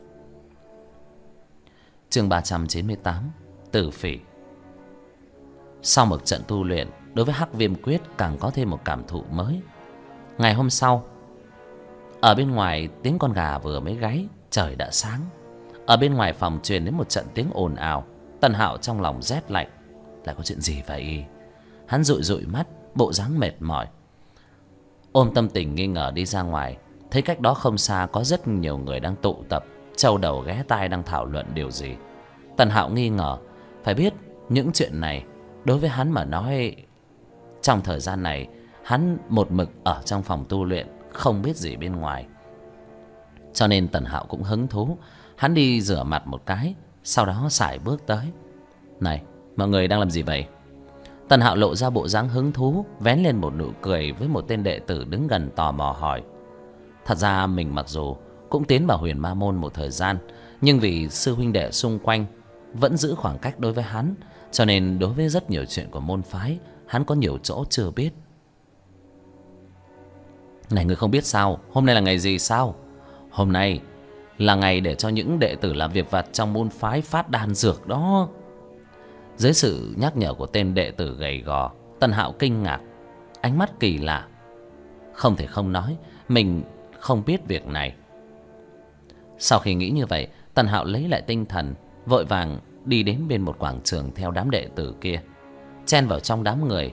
Chương 398, Tử Phỉ. Sau một trận tu luyện, đối với Hắc Viêm Quyết càng có thêm một cảm thụ mới. Ngày hôm sau, ở bên ngoài tiếng con gà vừa mới gáy, trời đã sáng. Ở bên ngoài phòng truyền đến một trận tiếng ồn ào. Tần Hạo trong lòng rét lạnh. Lại có chuyện gì vậy? Hắn dụi dụi mắt, bộ dáng mệt mỏi, ôm tâm tình nghi ngờ đi ra ngoài. Thấy cách đó không xa có rất nhiều người đang tụ tập, châu đầu ghé tai đang thảo luận điều gì. Tần Hạo nghi ngờ, phải biết những chuyện này đối với hắn mà nói, trong thời gian này hắn một mực ở trong phòng tu luyện, không biết gì bên ngoài. Cho nên Tần Hạo cũng hứng thú. Hắn đi rửa mặt một cái, sau đó sải bước tới. Này, mọi người đang làm gì vậy? Tần Hạo lộ ra bộ dáng hứng thú, vén lên một nụ cười với một tên đệ tử đứng gần tò mò hỏi. Thật ra mình mặc dù cũng tiến vào Huyền Ma Môn một thời gian, nhưng vì sư huynh đệ xung quanh vẫn giữ khoảng cách đối với hắn, cho nên đối với rất nhiều chuyện của môn phái, hắn có nhiều chỗ chưa biết. Này, ngươi không biết sao? Hôm nay là ngày gì sao? Hôm nay là ngày để cho những đệ tử làm việc vặt trong môn phái phát đan dược đó. Dưới sự nhắc nhở của tên đệ tử gầy gò, Tần Hạo kinh ngạc, ánh mắt kỳ lạ. Không thể không nói, mình không biết việc này. Sau khi nghĩ như vậy, Tần Hạo lấy lại tinh thần, vội vàng đi đến bên một quảng trường theo đám đệ tử kia, chen vào trong đám người.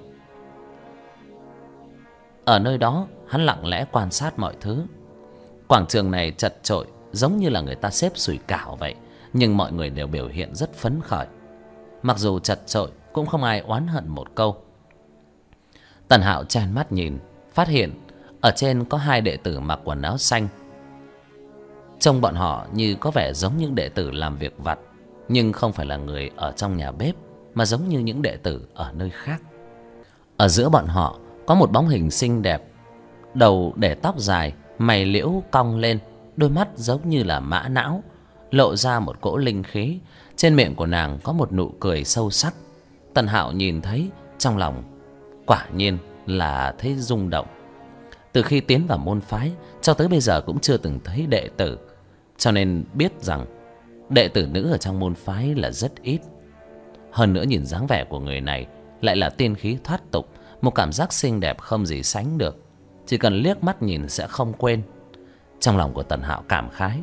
Ở nơi đó, hắn lặng lẽ quan sát mọi thứ. Quảng trường này chật chội, giống như là người ta xếp sủi cảo vậy, nhưng mọi người đều biểu hiện rất phấn khởi. Mặc dù chật chội, cũng không ai oán hận một câu. Tần Hạo chen mắt nhìn, phát hiện ở trên có hai đệ tử mặc quần áo xanh. Trông bọn họ như có vẻ giống những đệ tử làm việc vặt, nhưng không phải là người ở trong nhà bếp, mà giống như những đệ tử ở nơi khác. Ở giữa bọn họ có một bóng hình xinh đẹp, đầu để tóc dài, mày liễu cong lên, đôi mắt giống như là mã não, lộ ra một cỗ linh khí. Trên miệng của nàng có một nụ cười sâu sắc. Tần Hạo nhìn thấy trong lòng quả nhiên là thấy rung động. Từ khi tiến vào môn phái cho tới bây giờ cũng chưa từng thấy đệ tử, cho nên biết rằng đệ tử nữ ở trong môn phái là rất ít. Hơn nữa nhìn dáng vẻ của người này lại là tiên khí thoát tục, một cảm giác xinh đẹp không gì sánh được, chỉ cần liếc mắt nhìn sẽ không quên. Trong lòng của Tần Hạo cảm khái.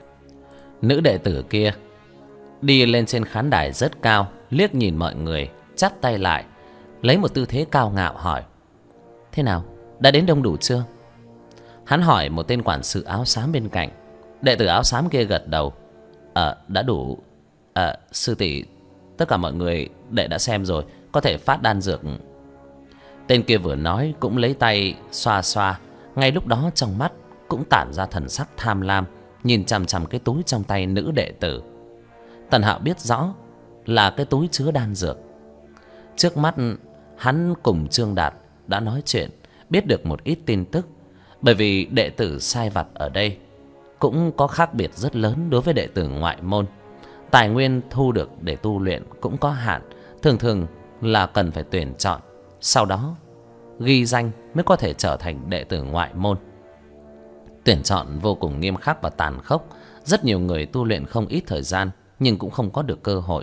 Nữ đệ tử kia đi lên trên khán đài rất cao, liếc nhìn mọi người, chắp tay lại, lấy một tư thế cao ngạo hỏi: thế nào, đã đến đông đủ chưa? Hắn hỏi một tên quản sự áo xám bên cạnh. Đệ tử áo xám kia gật đầu: đã đủ. Sư tỷ, tất cả mọi người đệ đã xem rồi, có thể phát đan dược. Tên kia vừa nói cũng lấy tay xoa xoa. Ngay lúc đó trong mắt cũng tản ra thần sắc tham lam, nhìn chằm chằm cái túi trong tay nữ đệ tử. Tần Hạo biết rõ là cái túi chứa đan dược. Trước mắt hắn cùng Trương Đạt đã nói chuyện, biết được một ít tin tức. Bởi vì đệ tử sai vặt ở đây cũng có khác biệt rất lớn đối với đệ tử ngoại môn. Tài nguyên thu được để tu luyện cũng có hạn, thường thường là cần phải tuyển chọn, sau đó ghi danh mới có thể trở thành đệ tử ngoại môn. Tuyển chọn vô cùng nghiêm khắc và tàn khốc. Rất nhiều người tu luyện không ít thời gian nhưng cũng không có được cơ hội.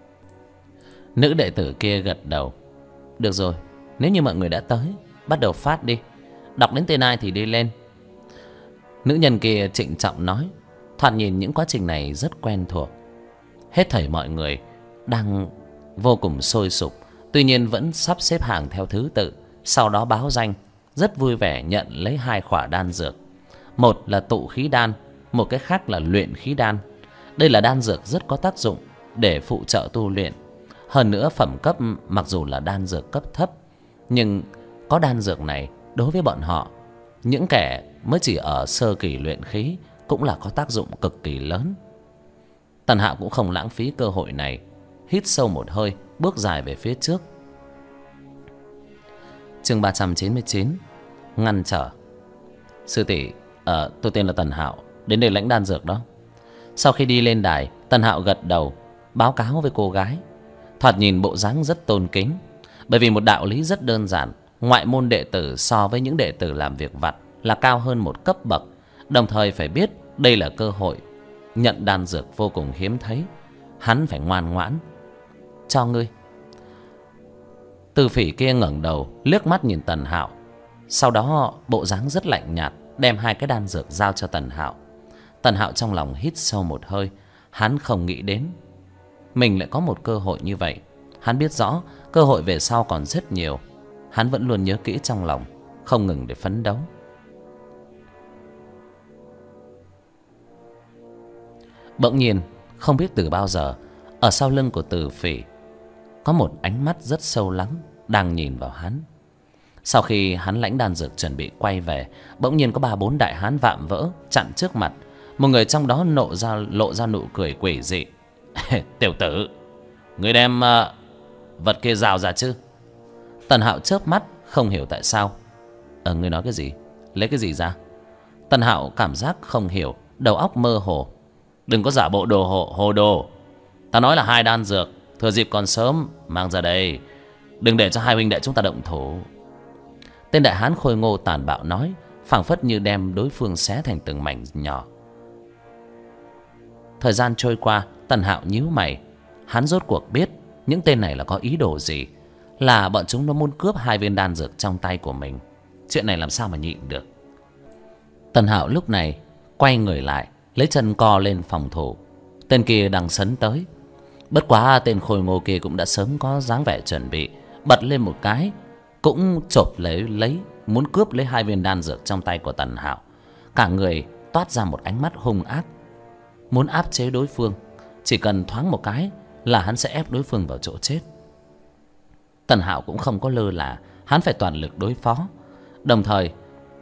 Nữ đệ tử kia gật đầu: được rồi, nếu như mọi người đã tới, bắt đầu phát đi. Đọc đến tên ai thì đi lên. Nữ nhân kia trịnh trọng nói, thoạt nhìn những quá trình này rất quen thuộc. Hết thảy mọi người đang vô cùng sôi sục, tuy nhiên vẫn sắp xếp hàng theo thứ tự, sau đó báo danh, rất vui vẻ nhận lấy 2 khỏa đan dược. Một là tụ khí đan, một cái khác là luyện khí đan. Đây là đan dược rất có tác dụng để phụ trợ tu luyện. Hơn nữa phẩm cấp mặc dù là đan dược cấp thấp, nhưng có đan dược này đối với bọn họ, những kẻ mới chỉ ở sơ kỳ luyện khí, cũng là có tác dụng cực kỳ lớn. Tần Hạo cũng không lãng phí cơ hội này, hít sâu một hơi, bước dài về phía trước. Chương 399: ngăn trở. Sư tỷ, tôi tên là Tần Hạo, đến đây lãnh đan dược đó. Sau khi đi lên đài, Tần Hạo gật đầu báo cáo với cô gái. Thoạt nhìn bộ dáng rất tôn kính, bởi vì một đạo lý rất đơn giản: ngoại môn đệ tử so với những đệ tử làm việc vặt là cao hơn một cấp bậc. Đồng thời phải biết đây là cơ hội nhận đan dược vô cùng hiếm thấy. Hắn phải ngoan ngoãn. Cho ngươi. Từ Phỉ kia ngẩng đầu liếc mắt nhìn Tần Hạo, sau đó bộ dáng rất lạnh nhạt đem 2 cái đan dược giao cho Tần Hạo. Tần Hạo trong lòng hít sâu một hơi. Hắn không nghĩ đến mình lại có một cơ hội như vậy. Hắn biết rõ cơ hội về sau còn rất nhiều. Hắn vẫn luôn nhớ kỹ trong lòng, không ngừng để phấn đấu. Bỗng nhiên, không biết từ bao giờ, ở sau lưng của Từ Phỉ có một ánh mắt rất sâu lắng đang nhìn vào hắn. Sau khi hắn lãnh đan dược chuẩn bị quay về, bỗng nhiên có 3-4 đại hán vạm vỡ chặn trước mặt. Một người trong đó lộ ra nụ cười quỷ dị. Tiểu tử, người đem vật kia rào ra chứ? Tần Hạo chớp mắt không hiểu tại sao. Ngươi nói cái gì? Lấy cái gì ra? Tần Hạo cảm giác không hiểu, đầu óc mơ hồ. Đừng có giả bộ hồ đồ. Ta nói là 2 đan dược, thừa dịp còn sớm mang ra đây, đừng để cho 2 huynh đệ chúng ta động thủ. Tên đại hán khôi ngô tàn bạo nói, phảng phất như đem đối phương xé thành từng mảnh nhỏ. Thời gian trôi qua, Tần Hạo nhíu mày. Hắn rốt cuộc biết những tên này là có ý đồ gì, là bọn chúng nó muốn cướp 2 viên đan dược trong tay của mình. Chuyện này làm sao mà nhịn được. Tần Hạo lúc này quay người lại, lấy chân co lên phòng thủ. Tên kia đang sấn tới. Bất quá tên khôi ngô kia cũng đã sớm có dáng vẻ chuẩn bị, bật lên một cái, cũng chộp lấy muốn cướp lấy 2 viên đan dược trong tay của Tần Hạo. Cả người toát ra một ánh mắt hung ác, muốn áp chế đối phương. Chỉ cần thoáng một cái là hắn sẽ ép đối phương vào chỗ chết. Tần Hạo cũng không có lơ là, hắn phải toàn lực đối phó. Đồng thời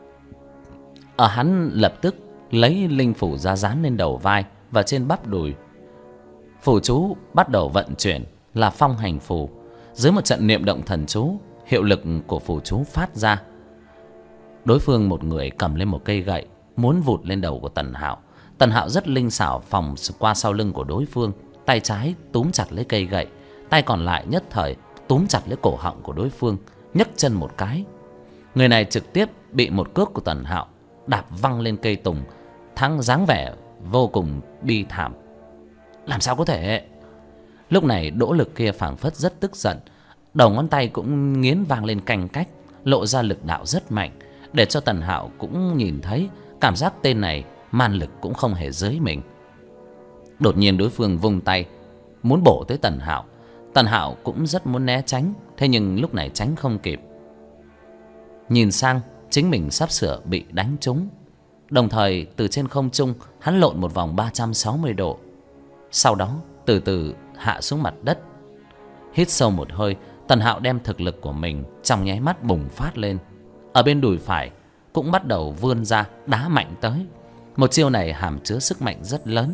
hắn lập tức lấy linh phủ ra dán lên đầu vai và trên bắp đùi. Phù chú bắt đầu vận chuyển là phong hành phù. Dưới một trận niệm động thần chú, hiệu lực của phù chú phát ra. Đối phương một người cầm lên một cây gậy, muốn vụt lên đầu của Tần Hạo. Tần Hạo rất linh xảo phòng qua sau lưng của đối phương, tay trái túm chặt lấy cây gậy, tay còn lại nhất thời túm chặt lấy cổ họng của đối phương, nhấc chân một cái. Người này trực tiếp bị một cước của Tần Hạo đạp văng lên cây tùng, dáng vẻ vô cùng bi thảm. Làm sao có thể? Lúc này Đỗ Lực kia phảng phất rất tức giận, đầu ngón tay cũng nghiến vang lên canh cách, lộ ra lực đạo rất mạnh, để cho Tần Hạo cũng nhìn thấy cảm giác tên này man lực cũng không hề dưới mình. Đột nhiên đối phương vung tay muốn bổ tới Tần Hạo. Tần Hạo cũng rất muốn né tránh, thế nhưng lúc này tránh không kịp. Nhìn sang chính mình sắp sửa bị đánh trúng, đồng thời từ trên không trung hắn lộn một vòng 360 độ, sau đó từ từ hạ xuống mặt đất. Hít sâu một hơi, Tần Hạo đem thực lực của mình trong nháy mắt bùng phát lên. Ở bên đùi phải cũng bắt đầu vươn ra đá mạnh tới. Một chiêu này hàm chứa sức mạnh rất lớn.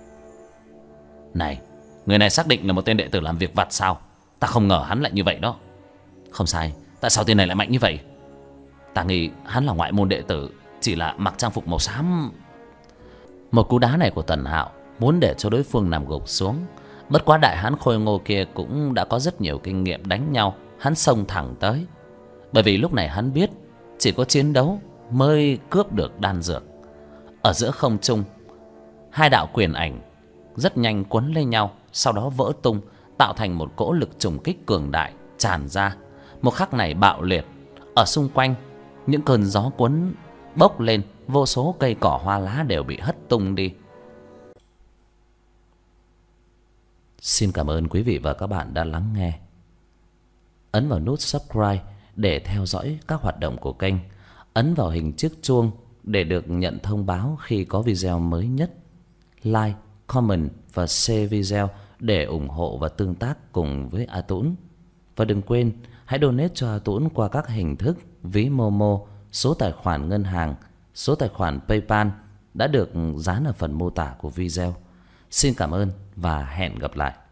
Này, người này xác định là một tên đệ tử làm việc vặt sao? Ta không ngờ hắn lại như vậy đó. Không sai, tại sao tên này lại mạnh như vậy? Ta nghĩ hắn là ngoại môn đệ tử, chỉ là mặc trang phục màu xám. Một cú đá này của Tần Hạo muốn để cho đối phương nằm gục xuống. Bất quá đại hán khôi ngô kia cũng đã có rất nhiều kinh nghiệm đánh nhau, hắn xông thẳng tới. Bởi vì lúc này hắn biết chỉ có chiến đấu mới cướp được đan dược. Ở giữa không trung, hai đạo quyền ảnh rất nhanh quấn lấy nhau, sau đó vỡ tung, tạo thành một cỗ lực trùng kích cường đại tràn ra. Một khắc này bạo liệt, ở xung quanh những cơn gió cuốn bốc lên, vô số cây cỏ hoa lá đều bị hất tung đi. Xin cảm ơn quý vị và các bạn đã lắng nghe. Ấn vào nút subscribe để theo dõi các hoạt động của kênh. Ấn vào hình chiếc chuông để được nhận thông báo khi có video mới nhất. Like, comment và share video để ủng hộ và tương tác cùng với A Tũng. Và đừng quên hãy donate cho A Tũng qua các hình thức ví Momo, số tài khoản ngân hàng, số tài khoản PayPal đã được dán ở phần mô tả của video. Xin cảm ơn và hẹn gặp lại.